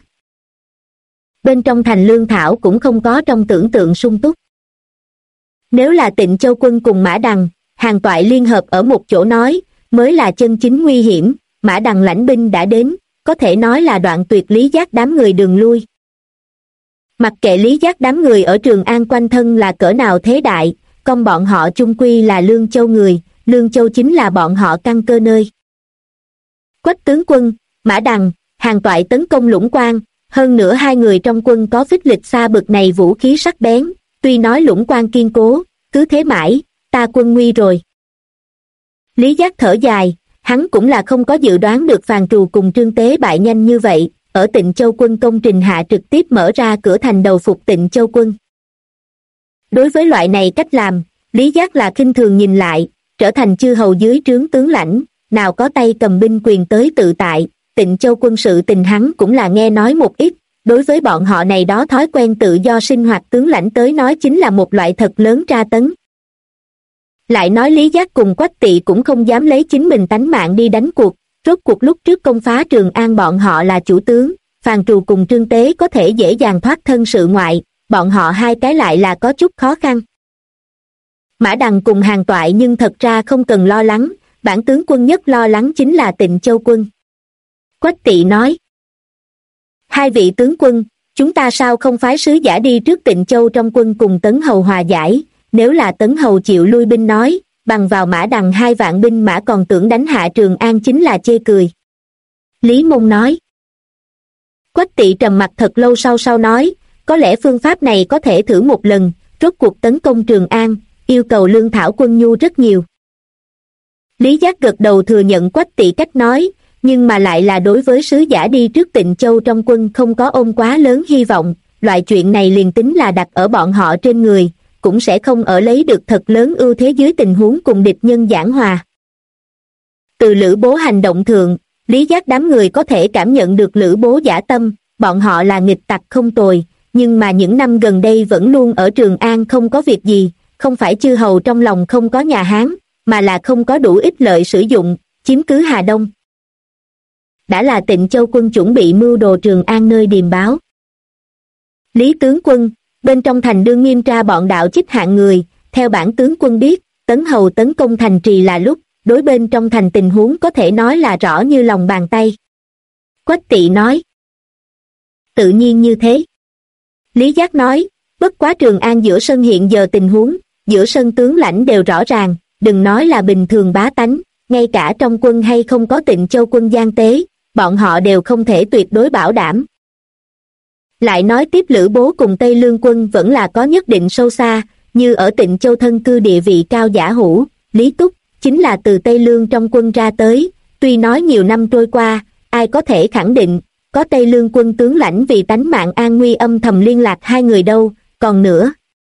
Bên trong thành lương thảo cũng không có trong tưởng tượng sung túc. Nếu là Tịnh Châu quân cùng Mã Đằng, Hàn Toại liên hợp ở một chỗ nói, mới là chân chính nguy hiểm. Mã Đằng lãnh binh đã đến, có thể nói là đoạn tuyệt Lý Giác đám người đường lui. Mặc kệ Lý Giác đám người ở Trường An quanh thân là cỡ nào thế đại, công bọn họ chung quy là Lương Châu người, Lương Châu chính là bọn họ căn cơ nơi. Quách tướng quân, Mã Đằng, Hàn Toại tấn công Lũng Quan, hơn nữa hai người trong quân có phích lịch xa bực này vũ khí sắc bén, tuy nói Lũng Quan kiên cố, cứ thế mãi, ta quân nguy rồi. Lý Giác thở dài, hắn cũng là không có dự đoán được Phàn Trù cùng Trương Tế bại nhanh như vậy, ở Tịnh Châu quân công trình hạ trực tiếp mở ra cửa thành đầu phục Tịnh Châu quân. Đối với loại này cách làm, Lý Giác là khinh thường nhìn lại, trở thành chư hầu dưới trướng tướng lãnh, nào có tay cầm binh quyền tới tự tại. Tịnh Châu quân sự tình hắn cũng là nghe nói một ít, đối với bọn họ này đó thói quen tự do sinh hoạt tướng lãnh tới nói chính là một loại thật lớn tra tấn. Lại nói Lý Giác cùng Quách Tỵ cũng không dám lấy chính mình tánh mạng đi đánh cuộc, rốt cuộc lúc trước công phá Trường An bọn họ là chủ tướng, Phàn Trù cùng Trương Tế có thể dễ dàng thoát thân sự ngoại, bọn họ hai cái lại là có chút khó khăn. Mã Đằng cùng Hàn Toại nhưng thật ra không cần lo lắng, bản tướng quân nhất lo lắng chính là Tịnh Châu quân. Quách Tỵ nói, hai vị tướng quân, chúng ta sao không phái sứ giả đi trước Tịnh Châu trong quân cùng Tấn Hầu hòa giải, nếu là Tấn Hầu chịu lui binh nói, bằng vào Mã Đằng 2 vạn binh mã còn tưởng đánh hạ Trường An chính là chê cười. Lý Môn nói. Quách Tỵ trầm mặt thật lâu sau nói, có lẽ phương pháp này có thể thử một lần, rốt cuộc tấn công Trường An, yêu cầu lương thảo quân nhu rất nhiều. Lý Giác gật đầu thừa nhận Quách Tỵ cách nói, nhưng mà lại là đối với sứ giả đi trước Tịnh Châu trong quân không có ôm quá lớn hy vọng, loại chuyện này liền tính là đặt ở bọn họ trên người, cũng sẽ không ở lấy được thật lớn ưu thế dưới tình huống cùng địch nhân giảng hòa. Từ Lữ Bố hành động thượng, Lý Giác đám người có thể cảm nhận được Lữ Bố dã tâm, bọn họ là nghịch tặc không tồi, nhưng mà những năm gần đây vẫn luôn ở Trường An không có việc gì, không phải chư hầu trong lòng không có nhà Hán, mà là không có đủ ích lợi sử dụng, chiếm cứ Hà Đông. Đã là Tịnh Châu quân chuẩn bị mưu đồ Trường An nơi điềm báo. Lý tướng quân, bên trong thành đương nghiêm tra bọn đạo chích hạng người, theo bản tướng quân biết, Tấn Hầu tấn công thành trì là lúc, đối bên trong thành tình huống có thể nói là rõ như lòng bàn tay. Quách Tỵ nói. Tự nhiên như thế. Lý Giác nói, bất quá Trường An giữa sân hiện giờ tình huống, giữa sân tướng lãnh đều rõ ràng, đừng nói là bình thường bá tánh, ngay cả trong quân hay không có Tịnh Châu quân gian tế, bọn họ đều không thể tuyệt đối bảo đảm. Lại nói tiếp Lữ Bố cùng Tây Lương quân vẫn là có nhất định sâu xa, như ở Tịnh Châu thân cư địa vị cao giả hữu, Lý Túc, chính là từ Tây Lương trong quân ra tới, tuy nói nhiều năm trôi qua, ai có thể khẳng định, có Tây Lương quân tướng lãnh vì tánh mạng an nguy âm thầm liên lạc hai người đâu, còn nữa.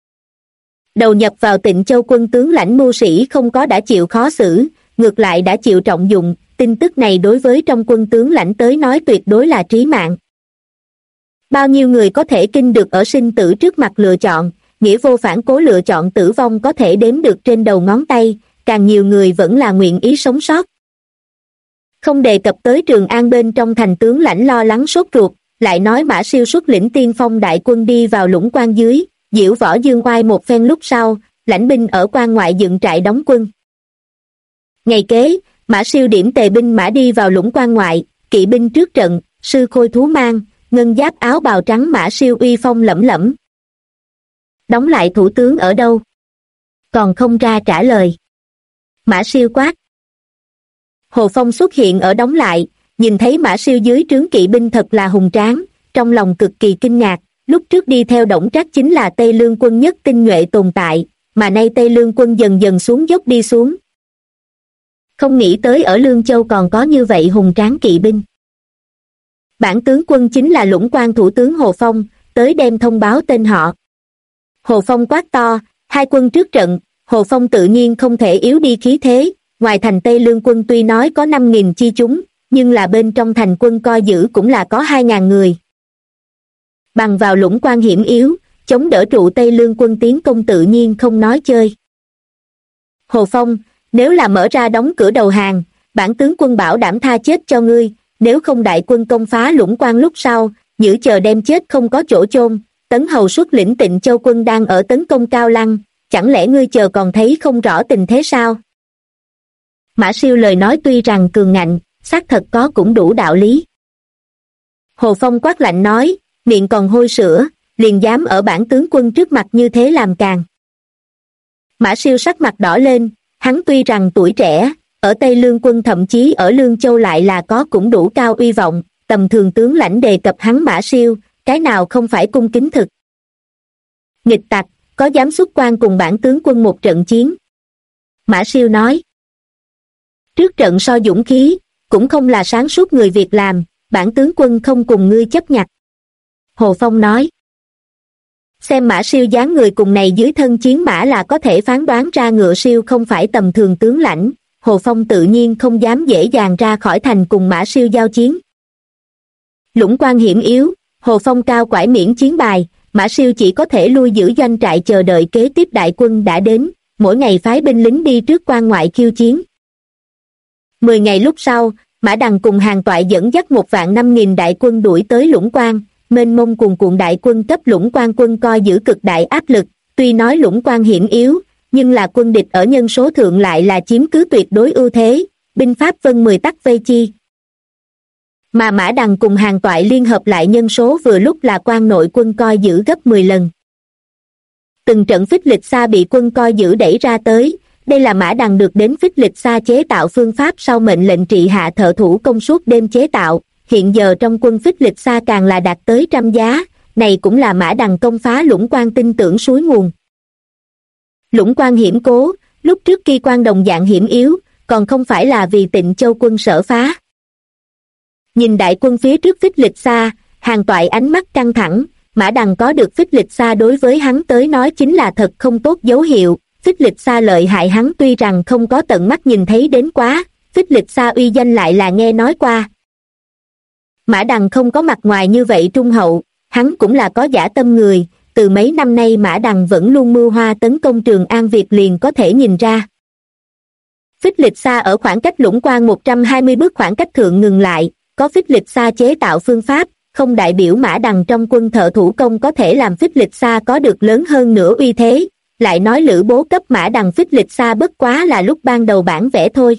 Đầu nhập vào Tịnh Châu quân tướng lãnh mưu sĩ không có đã chịu khó xử, ngược lại đã chịu trọng dụng, tin tức này đối với trong quân tướng lãnh tới nói tuyệt đối là trí mạng. Bao nhiêu người có thể kinh được ở sinh tử trước mặt lựa chọn, nghĩa vô phản cố lựa chọn tử vong có thể đếm được trên đầu ngón tay, càng nhiều người vẫn là nguyện ý sống sót. Không đề cập tới Trường An bên trong thành tướng lãnh lo lắng sốt ruột, lại nói Mã Siêu xuất lĩnh tiên phong đại quân đi vào Lũng Quan dưới, diễu võ dương oai một phen lúc sau, lãnh binh ở quan ngoại dựng trại đóng quân. Ngày kế, Mã Siêu điểm tề binh mã đi vào Lũng Quan ngoại, kỵ binh trước trận, sư khôi thú mang, ngân giáp áo bào trắng Mã Siêu uy phong lẫm lẫm. Đóng lại thủ tướng ở đâu? Còn không ra trả lời. Mã Siêu quát. Hồ Phong xuất hiện ở đóng lại, nhìn thấy Mã Siêu dưới trướng kỵ binh thật là hùng tráng, trong lòng cực kỳ kinh ngạc, lúc trước đi theo Đổng Trác chính là Tây Lương quân nhất tinh nhuệ tồn tại, mà nay Tây Lương quân dần dần xuống dốc đi xuống. Không nghĩ tới ở Lương Châu còn có như vậy hùng tráng kỵ binh. Bản tướng quân chính là Lũng Quan thủ tướng Hồ Phong, tới đem thông báo tên họ. Hồ Phong quát to, hai quân trước trận, Hồ Phong tự nhiên không thể yếu đi khí thế, ngoài thành Tây Lương quân tuy nói có 5.000 chi chúng, nhưng là bên trong thành quân coi giữ cũng là có 2.000 người. Bằng vào Lũng Quan hiểm yếu, chống đỡ trụ Tây Lương quân tiến công tự nhiên không nói chơi. Hồ Phong, nếu là mở ra đóng cửa đầu hàng, bản tướng quân bảo đảm tha chết cho ngươi, nếu không đại quân công phá Lũng Quan lúc sau, giữ chờ đem chết không có chỗ chôn. Tấn Hầu xuất lĩnh Tịnh Châu quân đang ở tấn công Cao Lăng, chẳng lẽ ngươi chờ còn thấy không rõ tình thế sao? Mã Siêu lời nói tuy rằng cường ngạnh, xác thật có cũng đủ đạo lý. Hồ Phong quát lạnh nói, miệng còn hôi sữa, liền dám ở bản tướng quân trước mặt như thế làm càn. Mã Siêu sắc mặt đỏ lên, hắn tuy rằng tuổi trẻ, ở Tây Lương quân thậm chí ở Lương Châu lại là có cũng đủ cao uy vọng, tầm thường tướng lãnh đề cập hắn Mã Siêu, cái nào không phải cung kính thực. Nghịch tặc, có dám xuất quan cùng bản tướng quân một trận chiến? Mã Siêu nói. Trước trận so dũng khí, cũng không là sáng suốt người việc làm, bản tướng quân không cùng ngươi chấp nhặt. Hồ Phong nói. Xem Mã Siêu dáng người cùng này dưới thân chiến mã là có thể phán đoán ra Ngựa Siêu không phải tầm thường tướng lãnh, Hồ Phong tự nhiên không dám dễ dàng ra khỏi thành cùng Mã Siêu giao chiến. Lũng Quan hiểm yếu, Hồ Phong cao quải miễn chiến bài, Mã Siêu chỉ có thể lui giữ doanh trại chờ đợi kế tiếp đại quân đã đến, mỗi ngày phái binh lính đi trước quan ngoại khiêu chiến. 10 ngày lúc sau, Mã Đằng cùng Hàn Toại dẫn dắt 1.500.000 đại quân đuổi tới Lũng Quan, mênh mông cuồn cuộn đại quân cấp Lũng Quan quân coi giữ cực đại áp lực, tuy nói Lũng Quan hiểm yếu, nhưng là quân địch ở nhân số thượng lại là chiếm cứ tuyệt đối ưu thế, binh pháp vân 10 tắc vây chi. Mà Mã Đằng cùng Hàn Toại liên hợp lại nhân số vừa lúc là quan nội quân coi giữ gấp 10 lần. Từng trận phích lịch xa bị quân coi giữ đẩy ra tới, đây là Mã Đằng được đến phích lịch xa chế tạo phương pháp sau mệnh lệnh trị hạ thợ thủ công suốt đêm chế tạo, hiện giờ trong quân phích lịch xa càng là đạt tới trăm giá, này cũng là Mã Đằng công phá Lũng Quan tin tưởng suối nguồn. Lũng Quan hiểm cố, lúc trước Kỳ Quan đồng dạng hiểm yếu, còn không phải là vì Tịnh Châu quân sở phá. Nhìn đại quân phía trước phích lịch xa, Hàn Toại ánh mắt căng thẳng, Mã Đằng có được phích lịch xa đối với hắn tới nói chính là thật không tốt dấu hiệu, phích lịch xa lợi hại hắn tuy rằng không có tận mắt nhìn thấy đến quá, phích lịch xa uy danh lại là nghe nói qua. Mã Đằng không có mặt ngoài như vậy trung hậu, hắn cũng là có dã tâm người, từ mấy năm nay Mã Đằng vẫn luôn mưu hoa tấn công Trường An Việt liền có thể nhìn ra. Phích lịch xa ở khoảng cách Lũng Quan 120 bước khoảng cách thượng ngừng lại, có phích lịch xa chế tạo phương pháp, không đại biểu Mã Đằng trong quân thợ thủ công có thể làm phích lịch xa có được lớn hơn nữa uy thế, lại nói Lữ Bố cấp Mã Đằng phích lịch xa bất quá là lúc ban đầu bản vẽ thôi.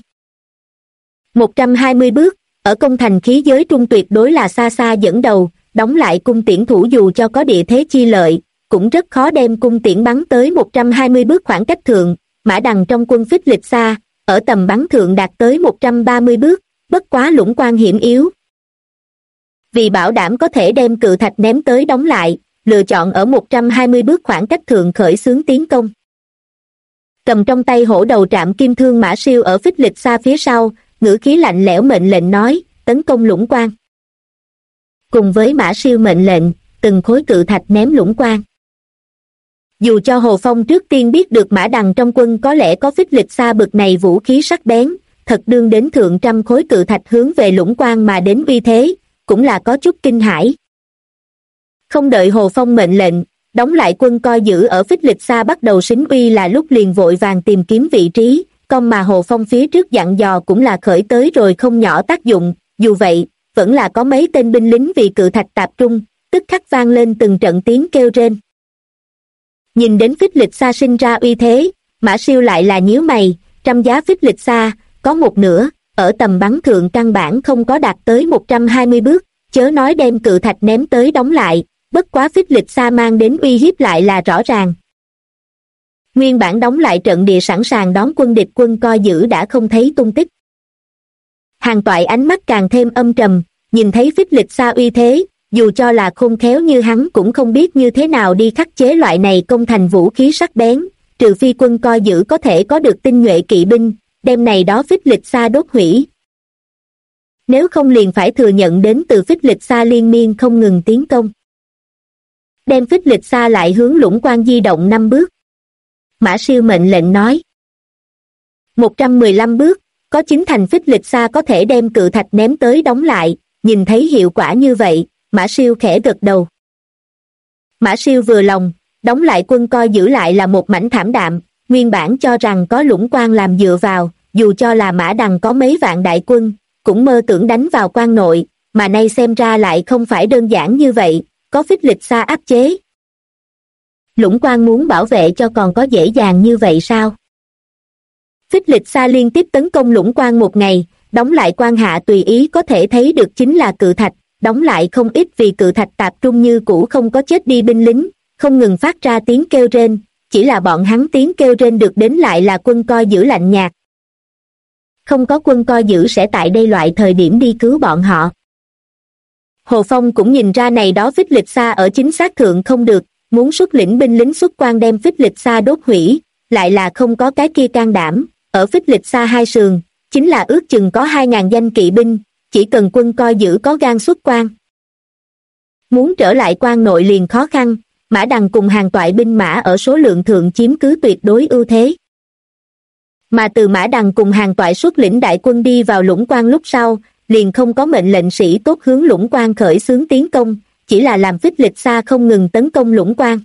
120 bước, ở công thành khí giới trung tuyệt đối là xa xa dẫn đầu, đóng lại cung tiễn thủ dù cho có địa thế chi lợi, cũng rất khó đem cung tiễn bắn tới 120 bước khoảng cách thượng, Mã Đằng trong quân phích lịch xa, ở tầm bắn thượng đạt tới 130 bước, bất quá Lũng Quan hiểm yếu. Vì bảo đảm có thể đem cự thạch ném tới đóng lại, lựa chọn ở 120 bước khoảng cách thượng khởi xướng tiến công. Cầm trong tay hổ đầu trạm kim thương Mã Siêu ở phích lịch xa phía sau, ngữ khí lạnh lẽo mệnh lệnh nói, tấn công Lũng Quan. Cùng với Mã Siêu mệnh lệnh, từng khối cự thạch ném Lũng Quan. Dù cho Hồ Phong trước tiên biết được Mã Đằng trong quân có lẽ có phích lịch xa bực này vũ khí sắc bén, thật đương đến thượng trăm khối cự thạch hướng về Lũng Quan mà đến uy thế, cũng là có chút kinh hãi. Không đợi Hồ Phong mệnh lệnh, đóng lại quân coi giữ ở phích lịch xa bắt đầu xính uy là lúc liền vội vàng tìm kiếm vị trí, con mà Hồ Phong phía trước dặn dò cũng là khởi tới rồi không nhỏ tác dụng, dù vậy, vẫn là có mấy tên binh lính vì cự thạch tập trung, tức khắc vang lên từng trận tiếng kêu rên. Nhìn đến phích lịch xa sinh ra uy thế, Mã Siêu lại là nhíu mày, trăm giá phích lịch xa, có một nửa, ở tầm bắn thượng căn bản không có đạt tới 120 bước, chớ nói đem cự thạch ném tới đóng lại, bất quá phích lịch xa mang đến uy hiếp lại là rõ ràng. Nguyên bản đóng lại trận địa sẵn sàng đón quân địch quân coi giữ đã không thấy tung tích. Hàn Toại ánh mắt càng thêm âm trầm, nhìn thấy phích lịch xa uy thế, dù cho là khôn khéo như hắn cũng không biết như thế nào đi khắc chế loại này công thành vũ khí sắc bén, trừ phi quân coi giữ có thể có được tinh nhuệ kỵ binh, đem này đó phích lịch xa đốt hủy. nếu không liền phải thừa nhận đến từ Phích Lịch Sa liên miên không ngừng tiến công. Đem Phích Lịch Sa lại hướng Lũng Quan di động 5 bước. Mã Siêu mệnh lệnh nói. 115 bước, có 9 thành Phích Lịch Sa có thể đem cự thạch ném tới đóng lại, nhìn thấy hiệu quả như vậy, Mã Siêu khẽ gật đầu. Mã Siêu vừa lòng, đóng lại quân coi giữ lại là một mảnh thảm đạm, nguyên bản cho rằng có Lũng Quan làm dựa vào, dù cho là Mã Đằng có mấy vạn đại quân, cũng mơ tưởng đánh vào quan nội, mà nay xem ra lại không phải đơn giản như vậy, có Phích Lịch Sa áp chế. Lũng Quan muốn bảo vệ cho còn có dễ dàng như vậy sao? Phích Lịch Sa liên tiếp tấn công Lũng Quan một ngày, đóng lại quan hạ tùy ý có thể thấy được chính là cự thạch, đóng lại không ít vì cự thạch tạp trung như cũ không có chết đi binh lính, không ngừng phát ra tiếng kêu rên, chỉ là bọn hắn tiếng kêu rên được đến lại là quân coi giữ lạnh nhạt. Không có quân coi giữ sẽ tại đây loại thời điểm đi cứu bọn họ. Hồ Phong cũng nhìn ra này đó Phích Lịch Sa ở chính xác thượng không được, muốn xuất lĩnh binh lính xuất quan đem Phích Lịch Sa đốt hủy, lại là không có cái kia can đảm, ở Phích Lịch Sa hai sườn, chính là ước chừng có 2.000 danh kỵ binh, chỉ cần quân coi giữ có gan xuất quan. Muốn trở lại quan nội liền khó khăn, Mã Đằng cùng hàng toại binh mã ở số lượng thượng chiếm cứ tuyệt đối ưu thế. Mà từ Mã Đằng cùng hàng toại xuất lĩnh đại quân đi vào Lũng Quan lúc sau, liền không có mệnh lệnh sĩ tốt hướng Lũng Quan khởi xướng tiến công, chỉ là làm Phích Lịch Sa không ngừng tấn công Lũng Quan.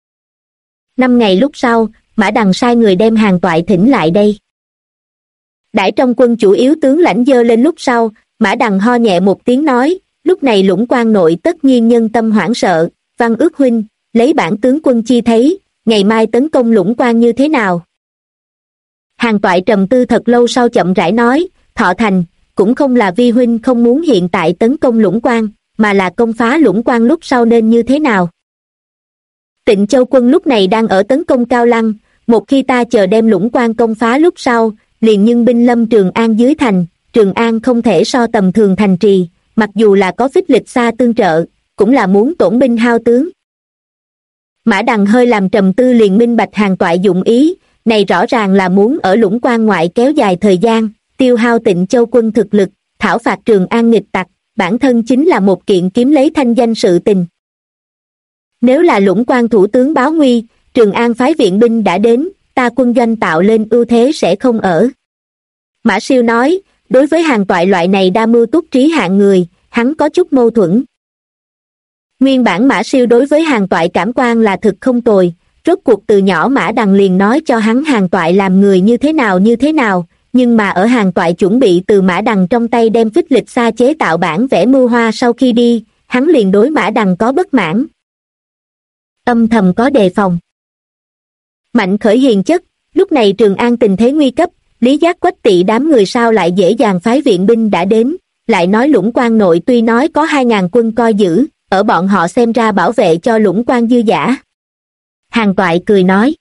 5 ngày lúc sau, Mã Đằng sai người đem hàng toại thỉnh lại đây. Đãi trong quân chủ yếu tướng lãnh dơ lên lúc sau, Mã Đằng ho nhẹ một tiếng nói, lúc này Lũng Quan nội tất nhiên nhân tâm hoảng sợ, Văn Ước huynh, lấy bản tướng quân chi thấy, ngày mai tấn công Lũng Quan như thế nào? Hàng toại trầm tư thật lâu sau chậm rãi nói, Thọ Thành, cũng không là vi huynh không muốn hiện tại tấn công Lũng Quan, mà là công phá Lũng Quan lúc sau nên như thế nào? Tịnh Châu quân lúc này đang ở tấn công Cao Lăng, một khi ta chờ đem Lũng Quan công phá lúc sau, liền nhưng binh lâm Trường An dưới thành, Trường An không thể so tầm thường thành trì, mặc dù là có Phích Lịch Sa tương trợ, cũng là muốn tổn binh hao tướng. Mã Đằng hơi làm trầm tư liền minh bạch hàng toại dụng ý, này rõ ràng là muốn ở Lũng Quan ngoại kéo dài thời gian, tiêu hao Tịnh Châu quân thực lực, thảo phạt Trường An nghịch tặc, bản thân chính là một kiện kiếm lấy thanh danh sự tình. Nếu là Lũng Quan thủ tướng báo nguy, Trường An phái viện binh đã đến, ta quân doanh tạo lên ưu thế sẽ không ở. Mã Siêu nói, đối với hàng toại loại này đa mưu túc trí hạng người, hắn có chút mâu thuẫn. Nguyên bản Mã Siêu đối với hàng toại cảm quan là thực không tồi, rốt cuộc từ nhỏ Mã Đằng liền nói cho hắn hàng toại làm người như thế nào, nhưng mà ở hàng toại chuẩn bị từ Mã Đằng trong tay đem Phích Lịch Sa chế tạo bản vẽ mưu hoa sau khi đi, hắn liền đối Mã Đằng có bất mãn. Âm thầm có đề phòng. Mạnh khởi hiền chất, lúc này Trường An tình thế nguy cấp, Lý Giác Quách Tỵ đám người sao lại dễ dàng phái viện binh đã đến, lại nói Lũng Quan nội tuy nói có 2.000 quân coi giữ, ở bọn họ xem ra bảo vệ cho Lũng Quan dư dả. Hàng toại cười nói.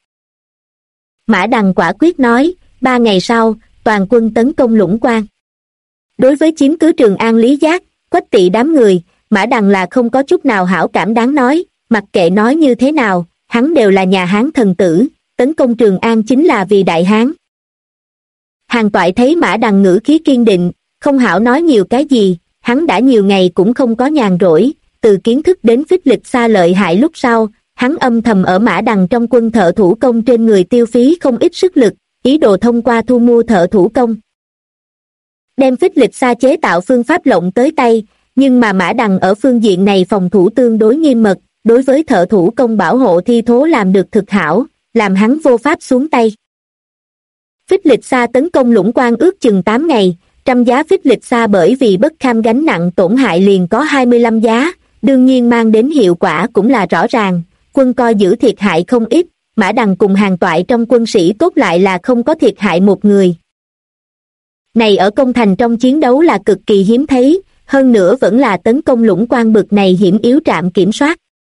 Mã Đằng quả quyết nói, 3 ngày sau, toàn quân tấn công Lũng Quan. Đối với chiếm cứ Trường An Lý Giác, Quách Tỵ đám người, Mã Đằng là không có chút nào hảo cảm đáng nói, mặc kệ nói như thế nào, hắn đều là nhà Hán thần tử, tấn công Trường An chính là vì Đại Hán. Hàng toại thấy Mã Đằng ngữ khí kiên định, không hảo nói nhiều cái gì, hắn đã nhiều ngày cũng không có nhàn rỗi, từ kiến thức đến Phích Lịch Sa lợi hại lúc sau, hắn âm thầm ở Mã Đằng trong quân thợ thủ công trên người tiêu phí không ít sức lực, ý đồ thông qua thu mua thợ thủ công. Đem Phích Lịch Sa chế tạo phương pháp lộng tới tay, nhưng mà Mã Đằng ở phương diện này phòng thủ tương đối nghiêm mật, đối với thợ thủ công bảo hộ thi thố làm được thực hảo, làm hắn vô pháp xuống tay. Phích Lịch Sa tấn công Lũng Quan ước chừng 8 ngày, trăm giá Phích Lịch Sa bởi vì bất kham gánh nặng tổn hại liền có 25 giá, đương nhiên mang đến hiệu quả cũng là rõ ràng, quân coi giữ thiệt hại không ít, Mã Đằng cùng hàng toại trong quân sĩ tốt lại là không có thiệt hại một người. Này ở công thành trong chiến đấu là cực kỳ hiếm thấy, hơn nữa vẫn là tấn công Lũng Quan bực này hiểm yếu trạm kiểm soát.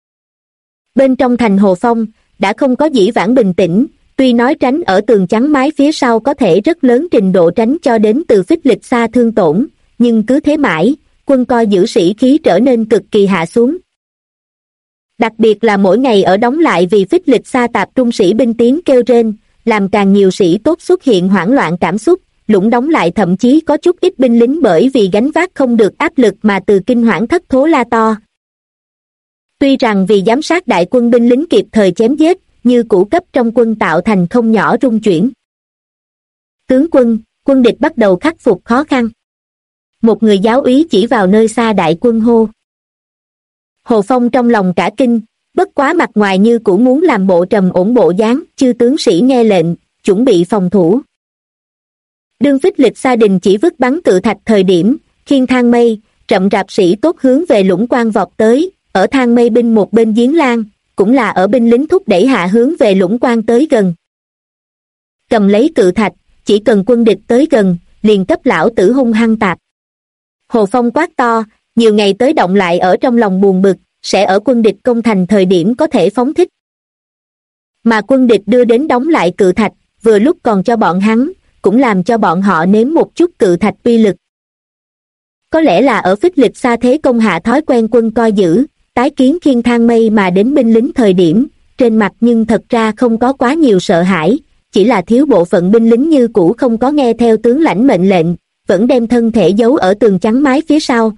Bên trong thành Hồ Phong, đã không có dĩ vãng bình tĩnh, tuy nói tránh ở tường chắn mái phía sau có thể rất lớn trình độ tránh cho đến từ Phích Lịch Sa thương tổn, nhưng cứ thế mãi, quân coi giữ sĩ khí trở nên cực kỳ hạ xuống. Đặc biệt là mỗi ngày ở đóng lại vì Phích Lịch Sa tạp trung sĩ binh tiếng kêu rên, làm càng nhiều sĩ tốt xuất hiện hoảng loạn cảm xúc, Lũng đóng lại thậm chí có chút ít binh lính bởi vì gánh vác không được áp lực mà từ kinh hoảng thất thố la to. Tuy rằng vì giám sát đại quân binh lính kịp thời chém giết, như cũ cấp trong quân tạo thành không nhỏ rung chuyển. Tướng quân, quân địch bắt đầu khắc phục khó khăn. Một người giáo úy chỉ vào nơi xa đại quân hô. Hồ Phong trong lòng cả kinh, bất quá mặt ngoài như cũ muốn làm bộ trầm ổn bộ dáng, chư tướng sĩ nghe lệnh, chuẩn bị phòng thủ. Đương Phích Lịch Sa Đình chỉ vứt bắn cự thạch thời điểm, khiêng thang mây, rậm rạp sĩ tốt hướng về Lũng Quan vọt tới, ở thang mây binh một bên giếng lan, cũng là ở binh lính thúc đẩy hạ hướng về Lũng Quan tới gần. Cầm lấy cự thạch, chỉ cần quân địch tới gần, liền cấp lão tử hung hăng tạp. Hồ Phong quát to, nhiều ngày tới động lại ở trong lòng buồn bực, sẽ ở quân địch công thành thời điểm có thể phóng thích. Mà quân địch đưa đến đóng lại cự thạch, vừa lúc còn cho bọn hắn, cũng làm cho bọn họ nếm một chút cự thạch uy lực. Có lẽ là ở Phích Lịch Sa thế công hạ thói quen quân coi giữ, tái kiến khiêng thang mây mà đến binh lính thời điểm, trên mặt nhưng thật ra không có quá nhiều sợ hãi, chỉ là thiếu bộ phận binh lính như cũ không có nghe theo tướng lãnh mệnh lệnh, vẫn đem thân thể giấu ở tường chắn mái phía sau.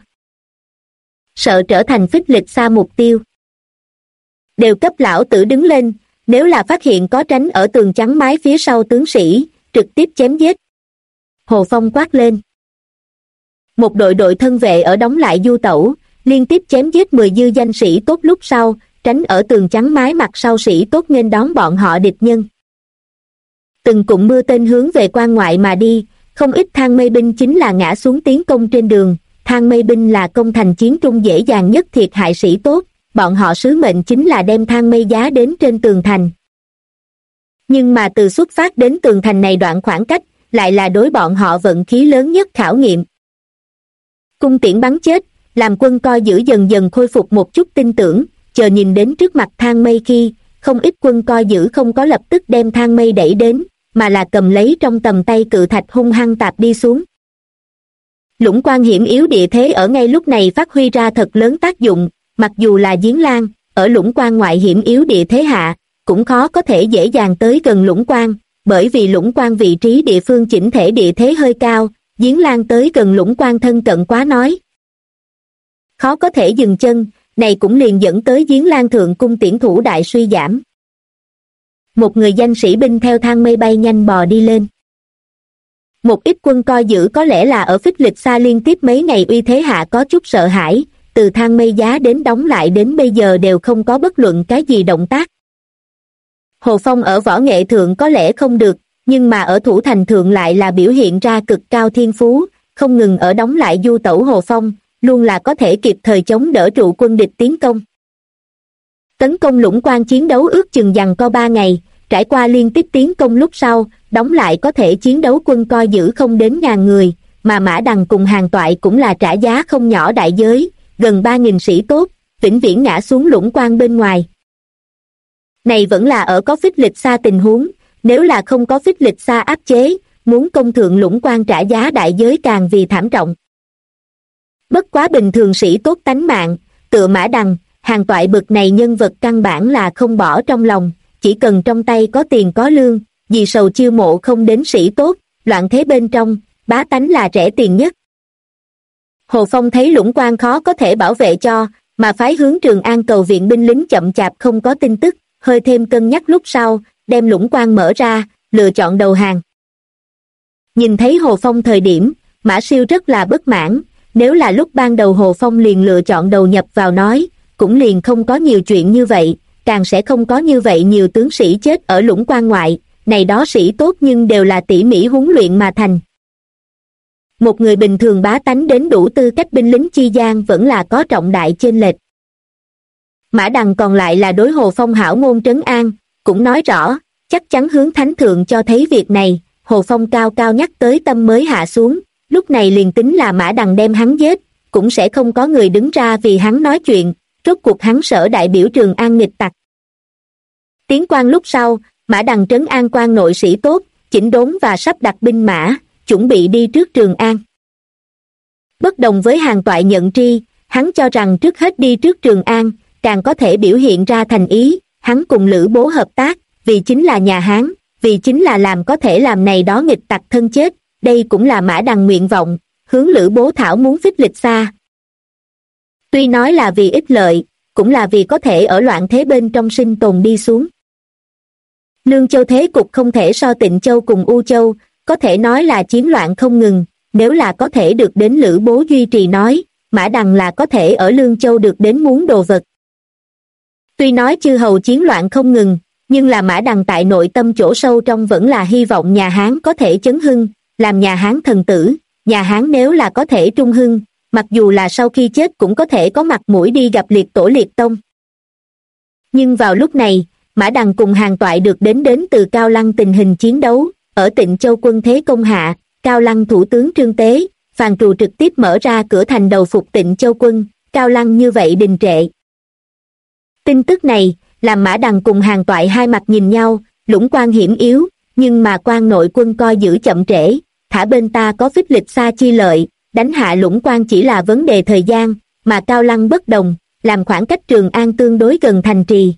Sợ trở thành Phích Lịch Sa mục tiêu. Đều cấp lão tử đứng lên, nếu là phát hiện có tránh ở tường chắn mái phía sau tướng sĩ, trực tiếp chém giết. Hồ Phong quát lên. Một đội thân vệ ở đóng lại du tẩu, liên tiếp chém giết 10 dư danh sĩ tốt lúc sau, tránh ở tường chắn mái mặt sau sĩ tốt nghênh đón bọn họ địch nhân. Từng cụm mưa tên hướng về quan ngoại mà đi, không ít thang mây binh chính là ngã xuống tiến công trên đường. Thang mây binh là công thành chiến trung dễ dàng nhất thiệt hại sĩ tốt, bọn họ sứ mệnh chính là đem thang mây giá đến trên tường thành. Nhưng mà từ xuất phát đến tường thành này đoạn khoảng cách, lại là đối bọn họ vận khí lớn nhất khảo nghiệm. Cung tiễn bắn chết, làm quân coi giữ dần dần khôi phục một chút tin tưởng, chờ nhìn đến trước mặt thang mây khi, không ít quân coi giữ không có lập tức đem thang mây đẩy đến, mà là cầm lấy trong tầm tay cự thạch hung hăng tạp đi xuống. Lũng Quan hiểm yếu địa thế ở ngay lúc này phát huy ra thật lớn tác dụng, mặc dù là giếng lan, ở Lũng Quan ngoại hiểm yếu địa thế hạ, cũng khó có thể dễ dàng tới gần Lũng Quan, bởi vì Lũng Quan vị trí địa phương chỉnh thể địa thế hơi cao, giếng lan tới gần Lũng Quan thân cận quá nói. Khó có thể dừng chân, này cũng liền dẫn tới giếng lan thượng cung tiễn thủ đại suy giảm. Một người danh sĩ binh theo thang mây bay nhanh bò đi lên. Một ít quân coi giữ có lẽ là ở Phích Lịch Sa liên tiếp mấy ngày uy thế hạ có chút sợ hãi, từ thang mây giá đến đóng lại đến bây giờ đều không có bất luận cái gì động tác. Hồ Phong ở võ nghệ thượng có lẽ không được, nhưng mà ở thủ thành thượng lại là biểu hiện ra cực cao thiên phú, không ngừng ở đóng lại du tẩu Hồ Phong, luôn là có thể kịp thời chống đỡ trụ quân địch tiến công. Tấn công Lũng Quan chiến đấu ước chừng dằng co 3 ngày, trải qua liên tiếp tiến công lúc sau, đóng lại có thể chiến đấu quân coi giữ không đến 1000 người, mà Mã Đằng cùng Hàn Toại cũng là trả giá không nhỏ đại giới, gần 3000 sĩ tốt, vĩnh viễn ngã xuống Lũng Quan bên ngoài. Này vẫn là ở có Phích Lịch Sa tình huống, nếu là không có Phích Lịch Sa áp chế, muốn công thượng Lũng Quan trả giá đại giới càng vì thảm trọng. Bất quá bình thường sĩ tốt tánh mạng, tựa Mã Đằng, Hàn Toại bực này nhân vật căn bản là không bỏ trong lòng, chỉ cần trong tay có tiền có lương, vì sầu chiêu mộ không đến sĩ tốt, loạn thế bên trong, bá tánh là rẻ tiền nhất. Hồ Phong thấy Lũng Quan khó có thể bảo vệ cho, mà phái hướng Trường An cầu viện binh lính chậm chạp không có tin tức, hơi thêm cân nhắc lúc sau, đem Lũng Quan mở ra, lựa chọn đầu hàng. Nhìn thấy Hồ Phong thời điểm, Mã Siêu rất là bất mãn, nếu là lúc ban đầu Hồ Phong liền lựa chọn đầu nhập vào nói, cũng liền không có nhiều chuyện như vậy, càng sẽ không có như vậy nhiều tướng sĩ chết ở Lũng Quan ngoại, này đó sĩ tốt nhưng đều là tỉ mỉ huấn luyện mà thành. Một người bình thường bá tánh đến đủ tư cách binh lính chi gian vẫn là có trọng đại chênh lệch. Mã Đằng còn lại là đối Hồ Phong hảo ngôn trấn an, cũng nói rõ, chắc chắn hướng thánh thượng cho thấy việc này, Hồ Phong cao cao nhắc tới tâm mới hạ xuống, lúc này liền tính là Mã Đằng đem hắn giết, cũng sẽ không có người đứng ra vì hắn nói chuyện, rốt cuộc hắn sở đại biểu Trường An nghịch tặc. Tiến quan lúc sau, Mã Đằng trấn an quan nội sĩ tốt, chỉnh đốn và sắp đặt binh mã, chuẩn bị đi trước Trường An. Bất đồng với Hàn Toại nhận tri, hắn cho rằng trước hết đi trước Trường An, càng có thể biểu hiện ra thành ý, hắn cùng Lữ Bố hợp tác, vì chính là nhà Hán, vì chính là làm có thể làm này đó nghịch tặc thân chết, đây cũng là Mã Đằng nguyện vọng, hướng Lữ Bố thảo muốn phích lịch xa. Tuy nói là vì ích lợi, cũng là vì có thể ở loạn thế bên trong sinh tồn đi xuống. Lương Châu thế cục không thể so Tịnh Châu cùng U Châu, có thể nói là chiến loạn không ngừng, nếu là có thể được đến Lữ Bố duy trì nói, Mã Đằng là có thể ở Lương Châu được đến muốn đồ vật. Tuy nói chư hầu chiến loạn không ngừng, nhưng là Mã Đằng tại nội tâm chỗ sâu trong vẫn là hy vọng nhà Hán có thể chấn hưng, làm nhà Hán thần tử, nhà Hán nếu là có thể trung hưng, mặc dù là sau khi chết cũng có thể có mặt mũi đi gặp liệt tổ liệt tông. Nhưng vào lúc này, Mã Đằng cùng Hàn Toại được đến từ Cao Lăng tình hình chiến đấu, ở Tịnh Châu quân thế công hạ, Cao Lăng thủ tướng Trương Tế, Phàn Trù trực tiếp mở ra cửa thành đầu phục Tịnh Châu quân, Cao Lăng như vậy đình trệ. Tin tức này, làm Mã Đằng cùng Hàn Toại hai mặt nhìn nhau, Lũng Quan hiểm yếu, nhưng mà quan nội quân coi giữ chậm trễ, thả bên ta có phích lịch xa chi lợi, đánh hạ Lũng Quan chỉ là vấn đề thời gian, mà Cao Lăng bất đồng, làm khoảng cách Trường An tương đối gần thành trì.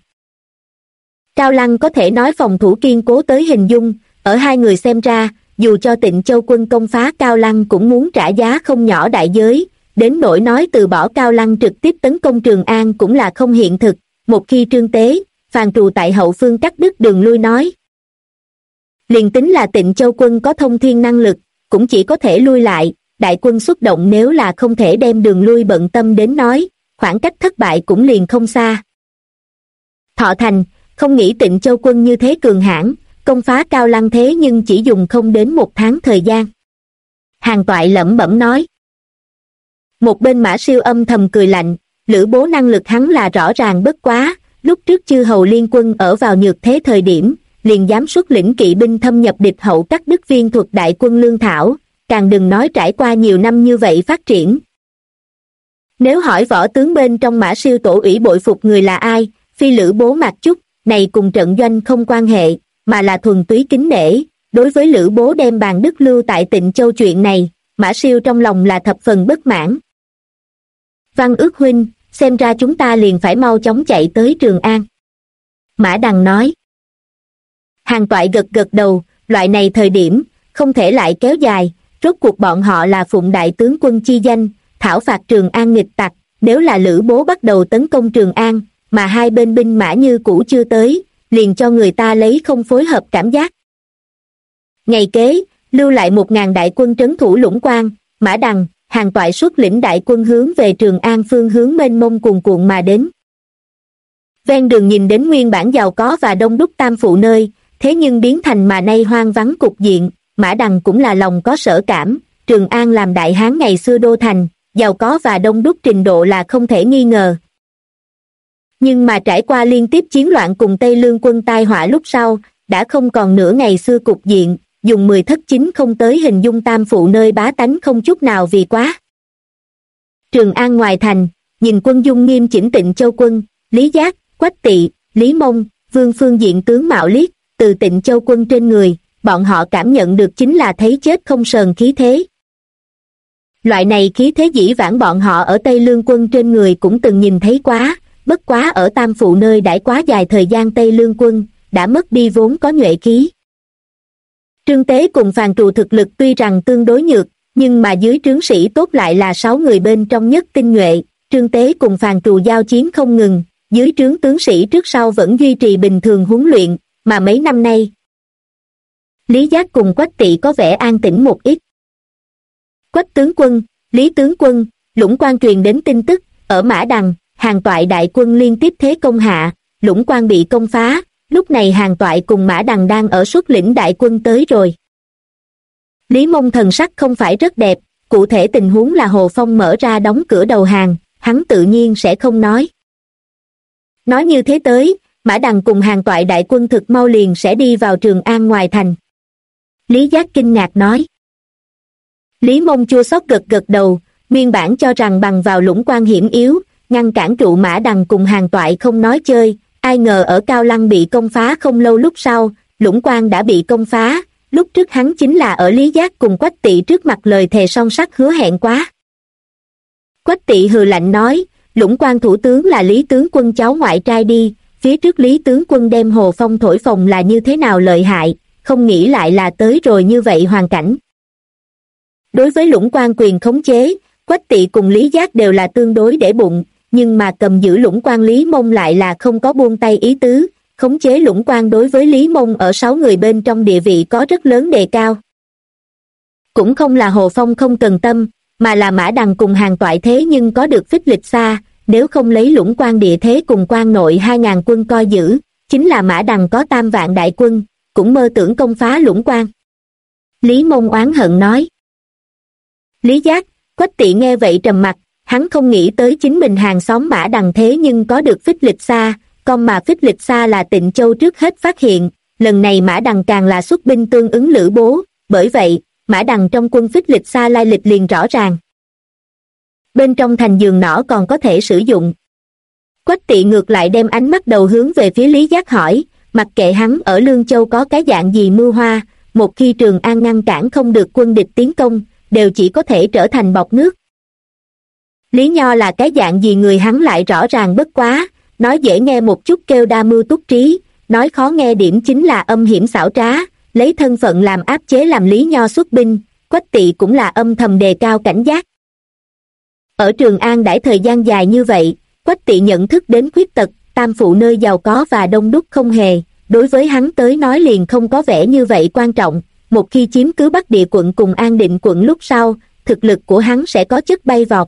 Cao Lăng có thể nói phòng thủ kiên cố tới hình dung, ở hai người xem ra, dù cho Tịnh Châu quân công phá Cao Lăng cũng muốn trả giá không nhỏ đại giới, đến nỗi nói từ bỏ Cao Lăng trực tiếp tấn công Trường An cũng là không hiện thực, một khi Trương Tế, Phàn Trù tại hậu phương cắt đứt đường lui nói. Liền tính là Tịnh Châu quân có thông thiên năng lực, cũng chỉ có thể lui lại, đại quân xuất động nếu là không thể đem đường lui bận tâm đến nói, khoảng cách thất bại cũng liền không xa. Thọ Thành, không nghĩ Tịnh Châu quân như thế cường hãn, công phá Cao Lăng thế nhưng chỉ dùng không đến 1 tháng thời gian. Hàn Toại lẩm bẩm nói. Một bên Mã Siêu âm thầm cười lạnh, Lữ Bố năng lực hắn là rõ ràng bất quá, lúc trước chư hầu liên quân ở vào nhược thế thời điểm, liền dám xuất lĩnh kỵ binh thâm nhập địch hậu cắt đứt viên thuật đại quân lương thảo, càng đừng nói trải qua nhiều năm như vậy phát triển. Nếu hỏi võ tướng bên trong Mã Siêu tổ ủy bội phục người là ai, phi Lữ Bố Mạc Chúc, này cùng trận doanh không quan hệ, mà là thuần túy kính nể. Đối với Lữ Bố đem bàn đức lưu tại Tịnh Châu chuyện này, Mã Siêu trong lòng là thập phần bất mãn. Văn Ước huynh, xem ra chúng ta liền phải mau chóng chạy tới Trường An. Mã Đằng nói. Hàn Toại gật gật đầu, loại này thời điểm, không thể lại kéo dài, rốt cuộc bọn họ là phụng đại tướng quân chi danh, thảo phạt Trường An nghịch tặc, nếu là Lữ Bố bắt đầu tấn công Trường An, mà hai bên binh mã như cũ chưa tới, liền cho người ta lấy không phối hợp cảm giác. Ngày kế, lưu lại 1000 đại quân trấn thủ Lũng Quan, Mã Đằng, Hàn Toại xuất lĩnh đại quân hướng về Trường An phương hướng mênh mông cuồn cuộn mà đến. Ven đường nhìn đến nguyên bản giàu có và đông đúc Tam Phụ nơi, thế nhưng biến thành mà nay hoang vắng cục diện, Mã Đằng cũng là lòng có sở cảm, Trường An làm Đại Hán ngày xưa đô thành, giàu có và đông đúc trình độ là không thể nghi ngờ. Nhưng mà trải qua liên tiếp chiến loạn cùng Tây Lương quân tai họa lúc sau, đã không còn nửa ngày xưa cục diện, dùng 10 thất chính không tới hình dung Tam Phụ nơi bá tánh không chút nào vì quá. Trường An ngoài thành, nhìn quân dung nghiêm chỉnh Tịnh Châu quân, Lý Giác, Quách Tỵ, Lý Mông, Vương Phương diện tướng mạo liếc, từ Tịnh Châu quân trên người, bọn họ cảm nhận được chính là thấy chết không sờn khí thế. Loại này khí thế dĩ vãng bọn họ ở Tây Lương quân trên người cũng từng nhìn thấy quá, bất quá ở Tam Phụ nơi đãi quá dài thời gian Tây Lương quân, đã mất đi vốn có nhuệ khí. Trương Tế cùng Phàn Trù thực lực tuy rằng tương đối nhược, nhưng mà dưới trướng sĩ tốt lại là 6 người bên trong nhất tinh nhuệ, Trương Tế cùng Phàn Trù giao chiến không ngừng, dưới trướng tướng sĩ trước sau vẫn duy trì bình thường huấn luyện, mà mấy năm nay, Lý Giác cùng Quách Tỵ có vẻ an tĩnh một ít. Quách tướng quân, Lý tướng quân, Lũng Quan truyền đến tin tức, ở Mã Đằng, Hàn Toại đại quân liên tiếp thế công hạ, Lũng Quan bị công phá, lúc này Hàn Toại cùng Mã Đằng đang ở xuất lĩnh đại quân tới rồi. Lý Mông thần sắc không phải rất đẹp, cụ thể tình huống là Hồ Phong mở ra đóng cửa đầu hàng, hắn tự nhiên sẽ không nói. Nói như thế tới, Mã Đằng cùng Hàn Toại đại quân thực mau liền sẽ đi vào Trường An ngoài thành. Lý Giác kinh ngạc nói. Lý Mông chua xót gật gật đầu, nguyên bản cho rằng bằng vào Lũng Quan hiểm yếu, ngăn cản trụ Mã Đằng cùng Hàn Toại không nói chơi, ai ngờ ở Cao Lăng bị công phá không lâu lúc sau, Lũng Quan đã bị công phá, lúc trước hắn chính là ở Lý Giác cùng Quách Tỵ trước mặt lời thề son sắt hứa hẹn quá. Quách Tỵ hừ lạnh nói, Lũng Quan thủ tướng là Lý tướng quân cháu ngoại trai đi, phía trước Lý tướng quân đem Hồ Phong thổi phồng là như thế nào lợi hại, không nghĩ lại là tới rồi như vậy hoàn cảnh. Đối với Lũng Quan quyền khống chế, Quách Tỵ cùng Lý Giác đều là tương đối để bụng, nhưng mà cầm giữ Lũng Quan Lý Mông lại là không có buông tay ý tứ, khống chế Lũng Quan đối với Lý Mông ở 6 người bên trong địa vị có rất lớn đề cao. Cũng không là Hồ Phong không cần tâm, mà là Mã Đằng cùng Hàn Toại thế nhưng có được phích lịch xa, nếu không lấy Lũng Quan địa thế cùng quan nội 2.000 quân coi giữ, chính là Mã Đằng có 3 vạn đại quân, cũng mơ tưởng công phá Lũng Quan. Lý Mông oán hận nói. Lý Giác, Quách Tỵ nghe vậy trầm mặt, hắn không nghĩ tới chính mình hàng xóm Mã Đằng thế nhưng có được phích lịch xa, còn mà phích lịch xa là Tịnh Châu trước hết phát hiện, lần này Mã Đằng càng là xuất binh tương ứng Lữ Bố, bởi vậy, Mã Đằng trong quân phích lịch xa lai lịch liền rõ ràng. Bên trong thành giường nỏ còn có thể sử dụng. Quách Tỵ ngược lại đem ánh mắt đầu hướng về phía Lý Giác hỏi, mặc kệ hắn ở Lương Châu có cái dạng gì mưu hoa, một khi Trường An ngăn cản không được quân địch tiến công, đều chỉ có thể trở thành bọt nước. Lý Nho là cái dạng gì người hắn lại rõ ràng bất quá, nói dễ nghe một chút kêu đa mưu túc trí, nói khó nghe điểm chính là âm hiểm xảo trá, lấy thân phận làm áp chế làm Lý Nho xuất binh, Quách Tỵ cũng là âm thầm đề cao cảnh giác. Ở Trường An đãi thời gian dài như vậy, Quách Tỵ nhận thức đến khuyết tật, tam phụ nơi giàu có và đông đúc không hề, đối với hắn tới nói liền không có vẻ như vậy quan trọng, một khi chiếm cứ Bắc Địa quận cùng An Định quận lúc sau, thực lực của hắn sẽ có chất bay vọt.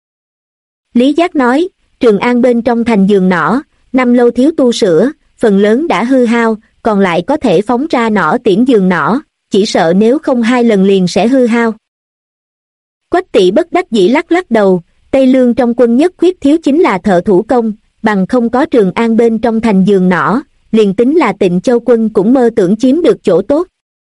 Lý Giác nói, Trường An bên trong thành giường nỏ, năm lâu thiếu tu sửa, phần lớn đã hư hao, còn lại có thể phóng ra nỏ tiễn giường nỏ, chỉ sợ nếu không 2 lần liền sẽ hư hao. Quách Tỵ bất đắc dĩ lắc lắc đầu, Tây Lương trong quân nhất khuyết thiếu chính là thợ thủ công, bằng không có Trường An bên trong thành giường nỏ, liền tính là Tịnh Châu quân cũng mơ tưởng chiếm được chỗ tốt.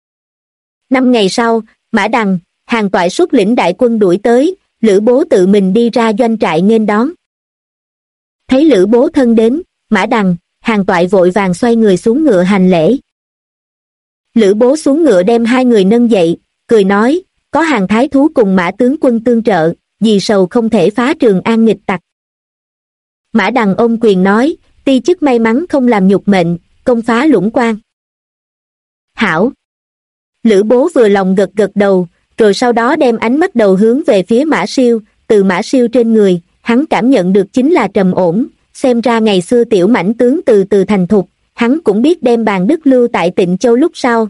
5 ngày sau, Mã Đằng, Hàn Toại xuất lĩnh đại quân đuổi tới, Lữ Bố tự mình đi ra doanh trại nghênh đón. Thấy Lữ Bố thân đến, Mã Đằng, Hàn Toại vội vàng xoay người xuống ngựa hành lễ. Lữ Bố xuống ngựa đem 2 người nâng dậy, cười nói, có Hàn Thái Thú cùng Mã tướng quân tương trợ, vì sầu không thể phá Trường An nghịch tặc. Mã Đằng ôm quyền nói, ti chức may mắn không làm nhục mệnh, công phá Lũng Quan. Hảo. Lữ Bố vừa lòng gật gật đầu, rồi sau đó đem ánh mắt đầu hướng về phía Mã Siêu, từ Mã Siêu trên người, hắn cảm nhận được chính là trầm ổn, xem ra ngày xưa tiểu mãnh tướng từ từ thành thục, hắn cũng biết đem bàn đức lưu tại Tịnh Châu lúc sau.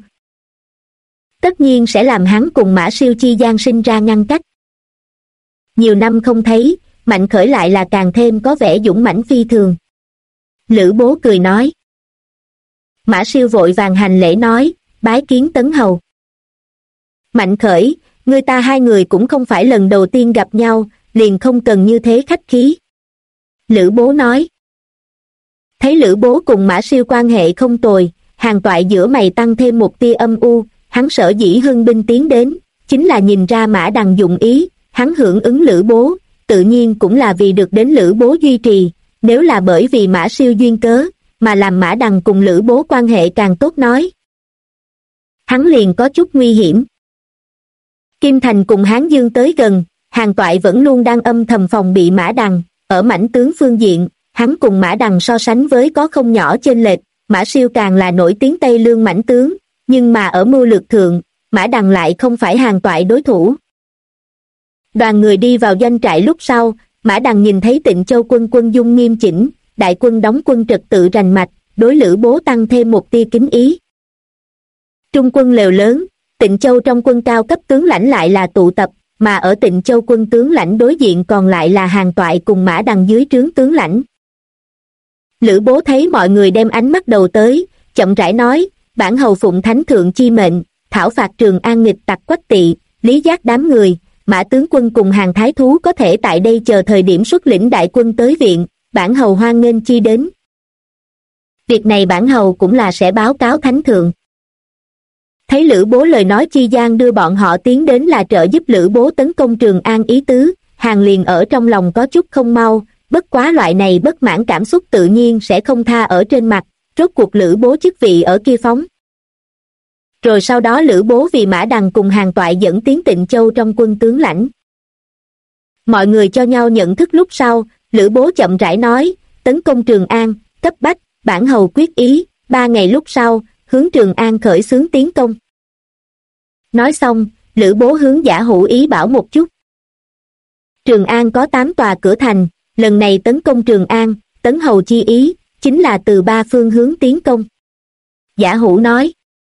Tất nhiên sẽ làm hắn cùng Mã Siêu chi gian sinh ra ngăn cách. Nhiều năm không thấy, Mạnh Khởi lại là càng thêm có vẻ dũng mãnh phi thường. Lữ Bố cười nói. Mã Siêu vội vàng hành lễ nói, bái kiến Tấn Hầu. Mạnh Khởi, người ta 2 người cũng không phải lần đầu tiên gặp nhau, liền không cần như thế khách khí. Lữ Bố nói. Thấy Lữ Bố cùng Mã Siêu quan hệ không tồi, Hàn Toại giữa mày tăng thêm một tia âm u, hắn sở dĩ hưng binh tiến đến, chính là nhìn ra Mã Đằng dụng ý, hắn hưởng ứng Lữ Bố, tự nhiên cũng là vì được đến Lữ Bố duy trì, nếu là bởi vì Mã Siêu duyên cớ, mà làm Mã Đằng cùng Lữ Bố quan hệ càng tốt nói. Hắn liền có chút nguy hiểm. Kim Thành cùng Hán Dương tới gần, Hàn Toại vẫn luôn đang âm thầm phòng bị Mã Đằng, ở mãnh tướng phương diện, hắn cùng Mã Đằng so sánh với có không nhỏ chênh lệch, Mã Siêu càng là nổi tiếng Tây Lương mãnh tướng, nhưng mà ở mưu lược thượng, Mã Đằng lại không phải Hàn Toại đối thủ. Đoàn người đi vào doanh trại lúc sau, Mã Đằng nhìn thấy Tịnh Châu quân quân dung nghiêm chỉnh, đại quân đóng quân trật tự rành mạch, đối Lữ Bố tăng thêm một tia kính ý. Trung quân lều lớn, Tịnh Châu trong quân cao cấp tướng lãnh lại là tụ tập, mà ở Tịnh Châu quân tướng lãnh đối diện còn lại là Hàn Toại cùng Mã Đằng dưới trướng tướng lãnh. Lữ Bố thấy mọi người đem ánh mắt đầu tới, chậm rãi nói, bản hầu phụng thánh thượng chi mệnh, thảo phạt Trường An nghịch tặc Quách Tỵ, Lý Giác đám người, Mã tướng quân cùng Hàn Thái Thú có thể tại đây chờ thời điểm xuất lĩnh đại quân tới viện, bản hầu hoan nghênh chi đến. Việc này bản hầu cũng là sẽ báo cáo thánh thượng. Thấy Lữ Bố lời nói chi gian đưa bọn họ tiến đến là trợ giúp Lữ Bố tấn công Trường An ý tứ, Hàn liền ở trong lòng có chút không mau, bất quá loại này bất mãn cảm xúc tự nhiên sẽ không tha ở trên mặt, rốt cuộc Lữ Bố chức vị ở kia phóng. Rồi sau đó Lữ Bố vì Mã Đằng cùng Hàn Toại dẫn tiến Tịnh Châu trong quân tướng lãnh. Mọi người cho nhau nhận thức lúc sau, Lữ Bố chậm rãi nói, tấn công Trường An, cấp bách, bản hầu quyết ý, 3 ngày lúc sau, hướng Trường An khởi xướng tiến công. Nói xong, Lữ Bố hướng Giả Hủ ý bảo một chút. Trường An có 8 tòa cửa thành, lần này tấn công Trường An, Tấn Hầu chi ý, chính là từ 3 phương hướng tiến công. Giả Hủ nói.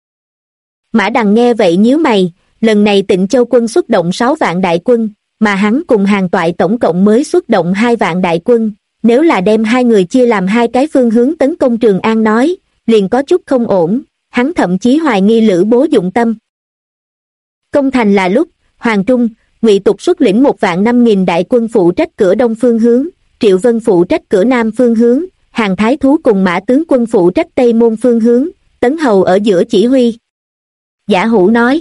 Mã Đằng nghe vậy nhíu mày, lần này Tịnh Châu quân xuất động 6 vạn đại quân, mà hắn cùng Hàn Toại tổng cộng mới xuất động 2 vạn đại quân, nếu là đem hai người chia làm 2 cái phương hướng tấn công Trường An nói, liền có chút không ổn, hắn thậm chí hoài nghi Lữ Bố dụng tâm. Công thành là lúc, Hoàng Trung, Ngụy Tục xuất lĩnh 1.500.000 đại quân phụ trách cửa đông phương hướng, Triệu Vân phụ trách cửa nam phương hướng, Hàn Thái Thú cùng Mã tướng quân phụ trách tây môn phương hướng, Tấn Hầu ở giữa chỉ huy. Giả Hủ nói.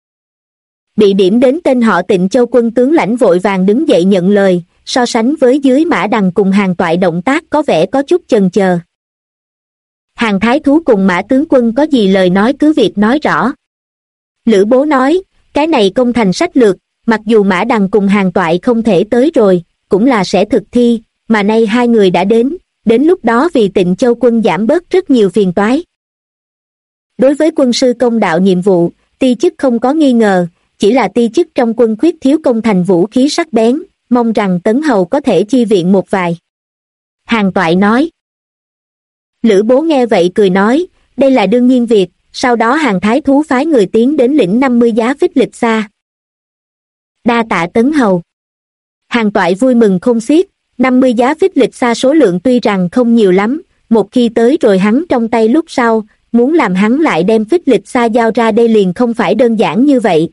Bị điểm đến tên họ Tịnh Châu quân tướng lãnh vội vàng đứng dậy nhận lời, so sánh với dưới Mã Đằng cùng Hàn Toại động tác có vẻ có chút chần chờ. Hàn Thái Thú cùng Mã tướng quân có gì lời nói cứ việc nói rõ. Lữ Bố nói, cái này công thành sách lược, mặc dù Mã Đằng cùng Hàn Toại không thể tới rồi, cũng là sẽ thực thi, mà nay hai người đã đến lúc đó vì Tịnh Châu quân giảm bớt rất nhiều phiền toái. Đối với quân sư công đạo nhiệm vụ, ti chức không có nghi ngờ, chỉ là ti chức trong quân khuyết thiếu công thành vũ khí sắc bén, mong rằng Tấn Hầu có thể chi viện một vài. Hàn Toại nói. Lữ Bố nghe vậy cười nói, đây là đương nhiên việc, sau đó Hàn Thái Thú phái người tiến đến lĩnh 50 giá phích lịch xa. Đa tạ Tấn Hầu. Hàn Toại vui mừng không xiết, 50 giá phích lịch xa số lượng tuy rằng không nhiều lắm, một khi tới rồi hắn trong tay lúc sau, muốn làm hắn lại đem phích lịch xa giao ra đây liền không phải đơn giản như vậy.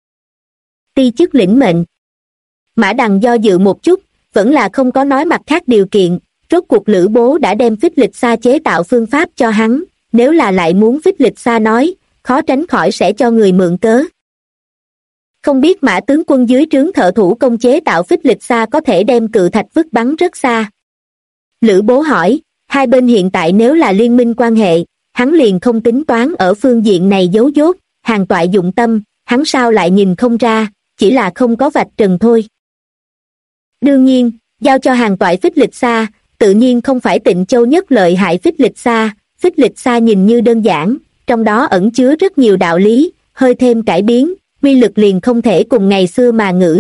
Ti chức lĩnh mệnh. Mã Đằng do dự một chút, vẫn là không có nói mặt khác điều kiện, rốt cuộc Lữ Bố đã đem phích lịch xa chế tạo phương pháp cho hắn, nếu là lại muốn phích lịch xa nói, khó tránh khỏi sẽ cho người mượn cớ. Không biết Mã tướng quân dưới trướng thợ thủ công chế tạo phích lịch xa có thể đem cự thạch vứt bắn rất xa. Lữ Bố hỏi, hai bên hiện tại nếu là liên minh quan hệ, hắn liền không tính toán ở phương diện này giấu dốt, Hàn Toại dụng tâm, hắn sao lại nhìn không ra, chỉ là không có vạch trần thôi. Đương nhiên, giao cho Hàn Toại phích lịch xa, tự nhiên không phải Tịnh Châu nhất lợi hại phích lịch xa nhìn như đơn giản, trong đó ẩn chứa rất nhiều đạo lý, hơi thêm cải biến, uy lực liền không thể cùng ngày xưa mà ngữ.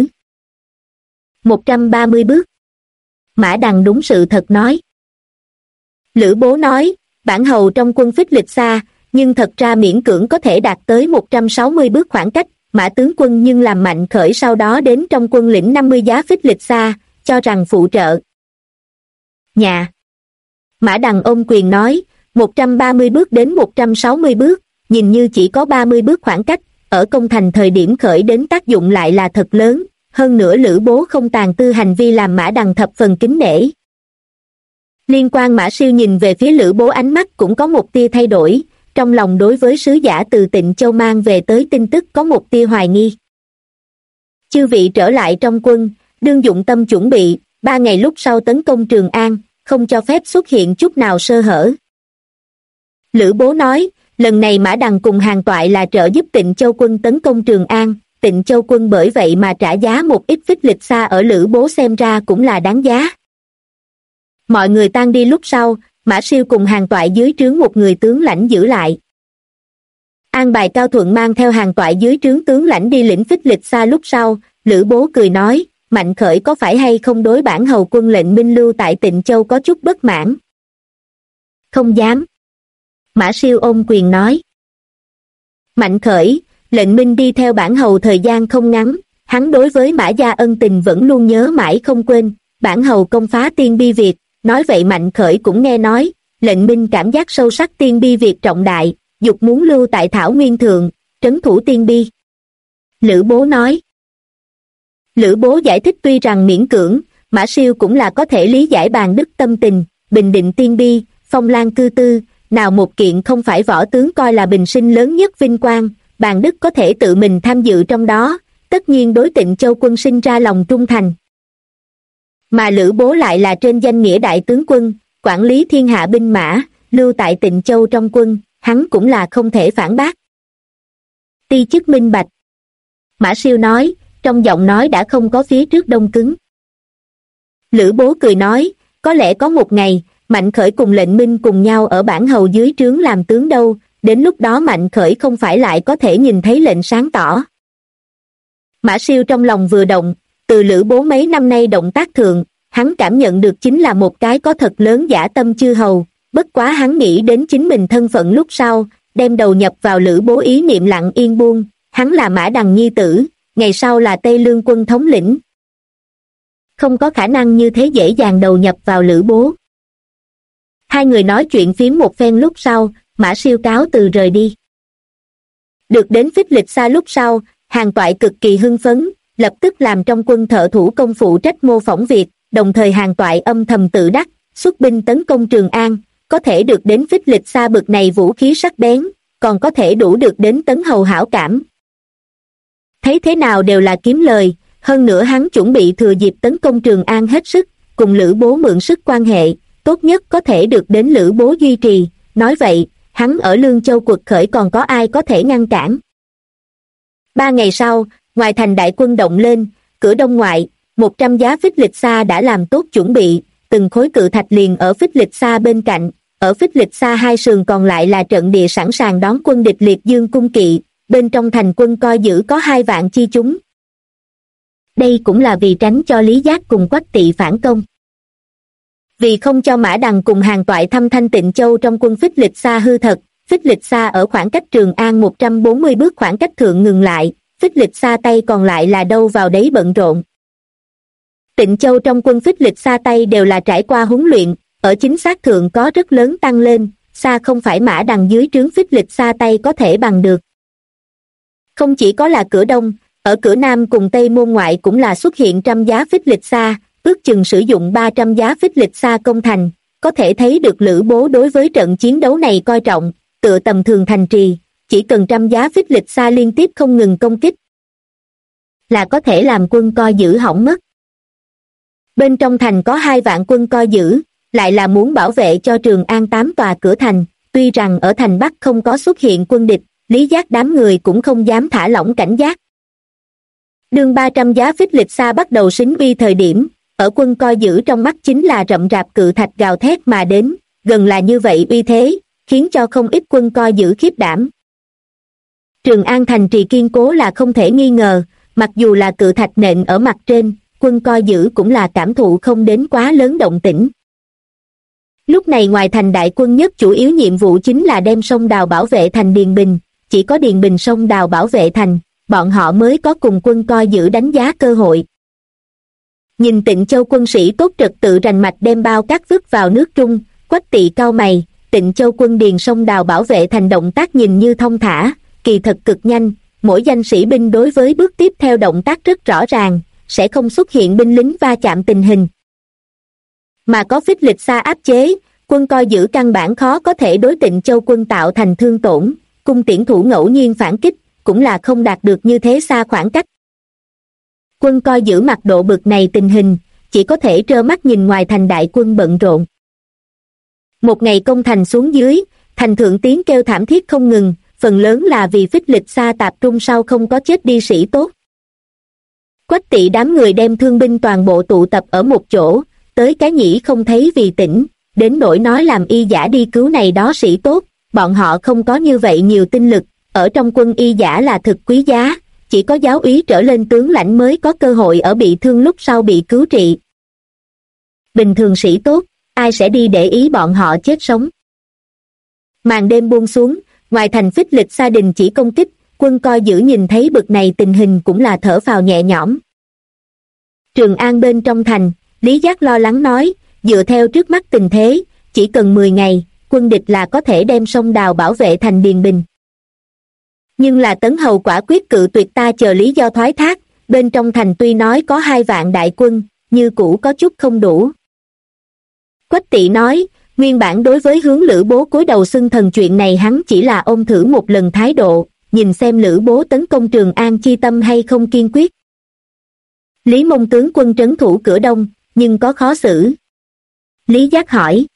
130 bước. Mã Đằng đúng sự thật nói. Lữ Bố nói, bản hầu trong quân phích lịch xa, nhưng thật ra miễn cưỡng có thể đạt tới 160 bước khoảng cách, Mã tướng quân nhưng làm Mạnh Khởi sau đó đến trong quân lĩnh 50 giá phích lịch xa, cho rằng phụ trợ. Nhà. Mã Đằng ôm quyền nói, 130 bước đến 160 bước, nhìn như chỉ có 30 bước khoảng cách, ở công thành thời điểm khởi đến tác dụng lại là thật lớn, hơn nữa Lữ Bố không tàn tư hành vi làm Mã Đằng thập phần kính nể. Liên quan Mã Siêu nhìn về phía Lữ Bố ánh mắt cũng có một tia thay đổi, trong lòng đối với sứ giả từ Tịnh Châu mang về tới tin tức có một tia hoài nghi. Chư vị trở lại trong quân, đương dụng tâm chuẩn bị, 3 ngày lúc sau tấn công Trường An, không cho phép xuất hiện chút nào sơ hở. Lữ Bố nói, lần này Mã Đằng cùng Hàn Toại là trợ giúp Tịnh Châu quân tấn công Trường An, Tịnh Châu quân bởi vậy mà trả giá một ít phích lịch xa ở Lữ Bố xem ra cũng là đáng giá. Mọi người tan đi lúc sau, Mã Siêu cùng Hàn Toại dưới trướng một người tướng lãnh giữ lại. An bài Cao Thuận mang theo Hàn Toại dưới trướng tướng lãnh đi lĩnh phích lịch xa lúc sau, Lữ Bố cười nói, Mạnh Khởi có phải hay không đối bản hầu quân lệnh minh lưu tại Tịnh Châu có chút bất mãn? Không dám. Mã Siêu ôm quyền nói. Mạnh Khởi, lệnh minh đi theo bản hầu thời gian không ngắn, hắn đối với Mã gia ân tình vẫn luôn nhớ mãi không quên, bản hầu công phá Tiên Bi Việt, nói vậy Mạnh Khởi cũng nghe nói, lệnh minh cảm giác sâu sắc Tiên Bi Việt trọng đại, dục muốn lưu tại Thảo Nguyên Thượng, trấn thủ Tiên Bi. Lữ Bố nói. Lữ Bố giải thích tuy rằng miễn cưỡng, Mã Siêu cũng là có thể lý giải bàn đức tâm tình, bình định Tiên Bi, phong lan cư tư, nào một kiện không phải võ tướng coi là bình sinh lớn nhất vinh quang, bàn đức có thể tự mình tham dự trong đó, tất nhiên đối Tịnh Châu quân sinh ra lòng trung thành. Mà Lữ Bố lại là trên danh nghĩa đại tướng quân, quản lý thiên hạ binh mã, lưu tại Tịnh Châu trong quân, hắn cũng là không thể phản bác. Ti chức minh bạch. Mã Siêu nói, trong giọng nói đã không có phía trước đông cứng. Lữ Bố cười nói, có lẽ có một ngày, Mạnh Khởi cùng lệnh minh cùng nhau ở bản hầu dưới trướng làm tướng đâu, đến lúc đó Mạnh Khởi không phải lại có thể nhìn thấy lệnh sáng tỏ. Mã Siêu trong lòng vừa động, từ Lữ Bố mấy năm nay động tác thượng, hắn cảm nhận được chính là một cái có thật lớn dã tâm chư hầu, bất quá hắn nghĩ đến chính mình thân phận lúc sau, đem đầu nhập vào Lữ Bố ý niệm lặng yên buông, hắn là Mã Đằng nhi tử, ngày sau là Tây Lương quân thống lĩnh. Không có khả năng như thế dễ dàng đầu nhập vào Lữ Bố. Hai người nói chuyện phím một phen lúc sau, Mã Siêu cáo từ rời đi. Được đến Phích Lịch Sa lúc sau, Hàn Toại cực kỳ hưng phấn, lập tức làm trong quân thợ thủ công phụ trách mô phỏng việc, đồng thời Hàn Toại âm thầm tự đắc, xuất binh tấn công Trường An, có thể được đến Phích Lịch Sa bực này vũ khí sắc bén, còn có thể đủ được đến Tấn Hầu hảo cảm. Thấy thế nào đều là kiếm lời, hơn nữa hắn chuẩn bị thừa dịp tấn công Trường An hết sức, cùng Lữ Bố mượn sức quan hệ, tốt nhất có thể được đến Lữ Bố duy trì, nói vậy, hắn ở Lương Châu quật khởi còn có ai có thể ngăn cản. 3 ngày sau, ngoài thành đại quân động lên, cửa đông ngoại, 100 giá Phích Lịch Sa đã làm tốt chuẩn bị, từng khối cự thạch liền ở Phích Lịch Sa bên cạnh, ở Phích Lịch Sa hai sườn còn lại là trận địa sẵn sàng đón quân địch liệt dương cung kỵ, bên trong thành quân coi giữ có 2 vạn chi chúng. Đây cũng là vì tránh cho Lý Giác cùng Quách Tỵ phản công. Vì không cho Mã Đằng cùng Hàn Toại thăm Thanh Tịnh Châu trong quân Phích Lịch Sa hư thật, Phích Lịch Sa ở khoảng cách Trường An 140 bước khoảng cách thượng ngừng lại, Phích Lịch Sa Tây còn lại là đâu vào đấy bận rộn. Tịnh Châu trong quân Phích Lịch Sa Tây đều là trải qua huấn luyện, ở chính xác thượng có rất lớn tăng lên, xa không phải Mã Đằng dưới trướng Phích Lịch Sa Tây có thể bằng được. Không chỉ có là cửa đông, ở cửa nam cùng Tây môn ngoại cũng là xuất hiện 100 giá Phích Lịch Sa, ước chừng sử dụng 300 giá Phích Lịch Sa công thành, có thể thấy được Lữ Bố đối với trận chiến đấu này coi trọng, tựa tầm thường thành trì, chỉ cần 100 giá Phích Lịch Sa liên tiếp không ngừng công kích, là có thể làm quân coi giữ hỏng mất. Bên trong thành có 2 vạn quân coi giữ, lại là muốn bảo vệ cho Trường An 8 tòa cửa thành, tuy rằng ở thành Bắc không có xuất hiện quân địch, Lý Giác đám người cũng không dám thả lỏng cảnh giác. Đường 300 giá Phích Lịch Sa bắt đầu xính uy thời điểm, ở quân coi giữ trong mắt chính là rậm rạp cự thạch gào thét mà đến, gần là như vậy uy thế, khiến cho không ít quân coi giữ khiếp đảm. Trường An thành trì kiên cố là không thể nghi ngờ, mặc dù là cự thạch nện ở mặt trên, quân coi giữ cũng là cảm thụ không đến quá lớn động tĩnh. Lúc này ngoài thành đại quân nhất chủ yếu nhiệm vụ chính là đem sông đào bảo vệ thành Điền Bình, chỉ có Điền Bình sông đào bảo vệ thành, bọn họ mới có cùng quân coi giữ đánh giá cơ hội. Nhìn Tịnh Châu quân sĩ tốt trật tự rành mạch đem bao cát vứt vào nước Trung, Quách Tỵ cau mày, Tịnh Châu quân điền sông đào bảo vệ thành động tác nhìn như thông thả, kỳ thật cực nhanh, mỗi danh sĩ binh đối với bước tiếp theo động tác rất rõ ràng, sẽ không xuất hiện binh lính va chạm tình hình. Mà có Phích Lịch Sa áp chế, quân coi giữ căn bản khó có thể đối Tịnh Châu quân tạo thành thương tổn, cung tiễn thủ ngẫu nhiên phản kích, cũng là không đạt được như thế xa khoảng cách. Quân coi giữ mặt độ bực này tình hình, chỉ có thể trơ mắt nhìn ngoài thành đại quân bận rộn. Một ngày công thành xuống dưới, thành thượng tiếng kêu thảm thiết không ngừng, phần lớn là vì Phích Lịch Sa tập trung sau không có chết đi sĩ tốt. Quách Tỵ đám người đem thương binh toàn bộ tụ tập ở một chỗ, tới cái nhĩ không thấy vì tỉnh, đến nỗi nói làm y giả đi cứu này đó sĩ tốt, bọn họ không có như vậy nhiều tinh lực, ở trong quân y giả là thực quý giá, chỉ có giáo úy trở lên tướng lãnh mới có cơ hội ở bị thương lúc sau bị cứu trị. Bình thường sĩ tốt, ai sẽ đi để ý bọn họ chết sống. Màn đêm buông xuống, ngoài thành Phích Lịch Sa đình chỉ công kích, quân coi giữ nhìn thấy bực này tình hình cũng là thở phào nhẹ nhõm. Trường An bên trong thành, Lý Giác lo lắng nói, dựa theo trước mắt tình thế, chỉ cần 10 ngày, quân địch là có thể đem sông đào bảo vệ thành Điền Bình. Nhưng là Tấn Hầu quả quyết cự tuyệt ta chờ lý do thoái thác, bên trong thành tuy nói có 2 vạn đại quân, như cũ có chút không đủ. Quách Tỵ nói, nguyên bản đối với hướng Lữ Bố cúi đầu xưng thần chuyện này hắn chỉ là ôm thử một lần thái độ, nhìn xem Lữ Bố tấn công Trường An chi tâm hay không kiên quyết. Lý Mông tướng quân trấn thủ cửa đông, nhưng có khó xử. Lý Giác hỏi.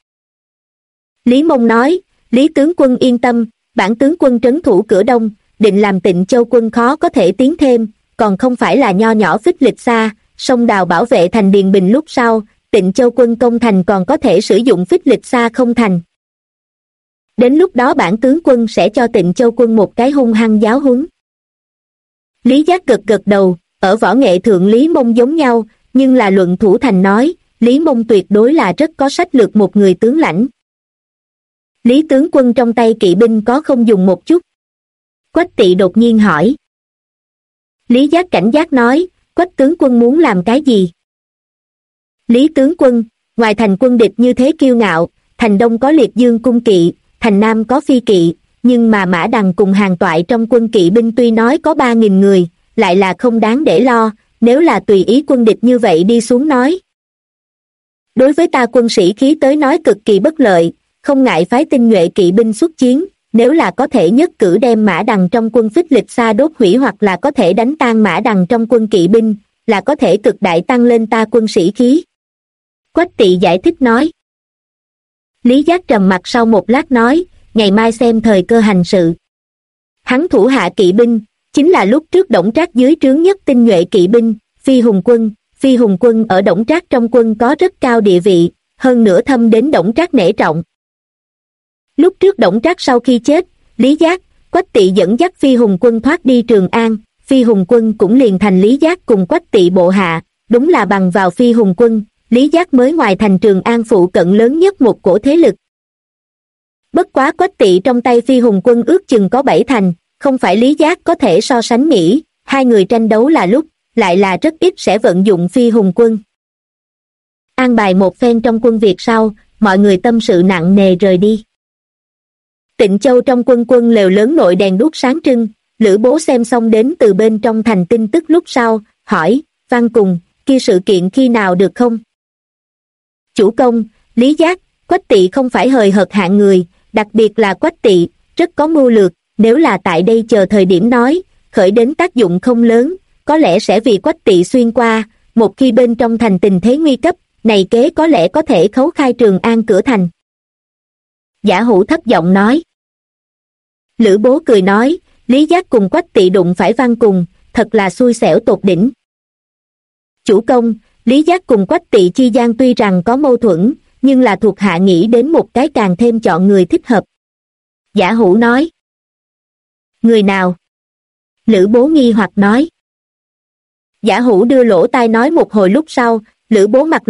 Lý Mông nói, Lý tướng quân yên tâm, bản tướng quân trấn thủ cửa đông, định làm Tịnh Châu quân khó có thể tiến thêm, còn không phải là nho nhỏ Phích Lịch Sa, sông đào bảo vệ thành Điền Bình lúc sau, Tịnh Châu quân công thành còn có thể sử dụng Phích Lịch Sa không thành. Đến lúc đó bản tướng quân sẽ cho Tịnh Châu quân một cái hung hăng giáo huấn. Lý Giác gật gật đầu, ở võ nghệ thượng Lý Mông giống nhau, nhưng là luận thủ thành nói, Lý Mông tuyệt đối là rất có sách lược một người tướng lãnh. Lý tướng quân trong tay kỵ binh có không dùng một chút? Quách Tỵ đột nhiên hỏi. Lý Giác cảnh giác nói, Quách tướng quân muốn làm cái gì? Lý tướng quân, ngoài thành quân địch như thế kiêu ngạo, thành đông có liệt dương cung kỵ, thành nam có phi kỵ, nhưng mà Mã Đằng cùng hàng toại trong quân kỵ binh tuy nói có 3.000 người, lại là không đáng để lo, nếu là tùy ý quân địch như vậy đi xuống nói. Đối với ta quân sĩ khí tới nói cực kỳ bất lợi, không ngại phái tinh nhuệ kỵ binh xuất chiến, nếu là có thể nhất cử đem Mã Đằng trong quân phích lịch xa đốt hủy hoặc là có thể đánh tan Mã Đằng trong quân kỵ binh, là có thể cực đại tăng lên ta quân sĩ khí. Quách Tỵ giải thích nói. Lý Giác trầm mặt sau một lát nói, ngày mai xem thời cơ hành sự. Hắn thủ hạ kỵ binh, chính là lúc trước Đổng Trác dưới trướng nhất tinh nhuệ kỵ binh, Phi Hùng Quân. Phi Hùng Quân ở Đổng Trác trong quân có rất cao địa vị, hơn nữa thâm đến Đổng Trác nể trọng. Lúc trước Đổng Trác sau khi chết, Lý Giác, Quách Tỵ dẫn dắt Phi Hùng Quân thoát đi Trường An, Phi Hùng Quân cũng liền thành Lý Giác cùng Quách Tỵ bộ hạ, đúng là bằng vào Phi Hùng Quân, Lý Giác mới ngoài thành Trường An phụ cận lớn nhất một cổ thế lực. Bất quá Quách Tỵ trong tay Phi Hùng Quân ước chừng có 7 thành, không phải Lý Giác có thể so sánh Mỹ, hai người tranh đấu là lúc, lại là rất ít sẽ vận dụng Phi Hùng Quân. An bài một phen trong quân việc sau, mọi người tâm sự nặng nề rời đi. Tịnh Châu trong quân lều lớn nội đèn đuốc sáng trưng, Lữ Bố xem xong đến từ bên trong thành tin tức lúc sau, hỏi, Văn Cùng, kia sự kiện khi nào được không? Chủ công, Lý Giác, Quách Tỵ không phải hời hợt hạng người, đặc biệt là Quách Tỵ, rất có mưu lược, nếu là tại đây chờ thời điểm nói, khởi đến tác dụng không lớn, có lẽ sẽ vì Quách Tỵ xuyên qua, một khi bên trong thành tình thế nguy cấp, này kế có lẽ có thể khấu khai Trường An cửa thành. Giả Hủ thấp giọng nói. Lữ Bố cười nói, Lý Giác cùng Quách Tỵ đụng phải Văn Cùng, thật là xui xẻo tột đỉnh. Chủ công, Lý Giác cùng Quách Tỵ chi gian tuy rằng có mâu thuẫn, nhưng là thuộc hạ nghĩ đến một cái càng thêm chọn người thích hợp. Giả Hủ nói. Người nào? Lữ Bố nghi hoặc nói. Giả Hủ đưa lỗ tai nói một hồi lúc sau, Lữ Bố mặt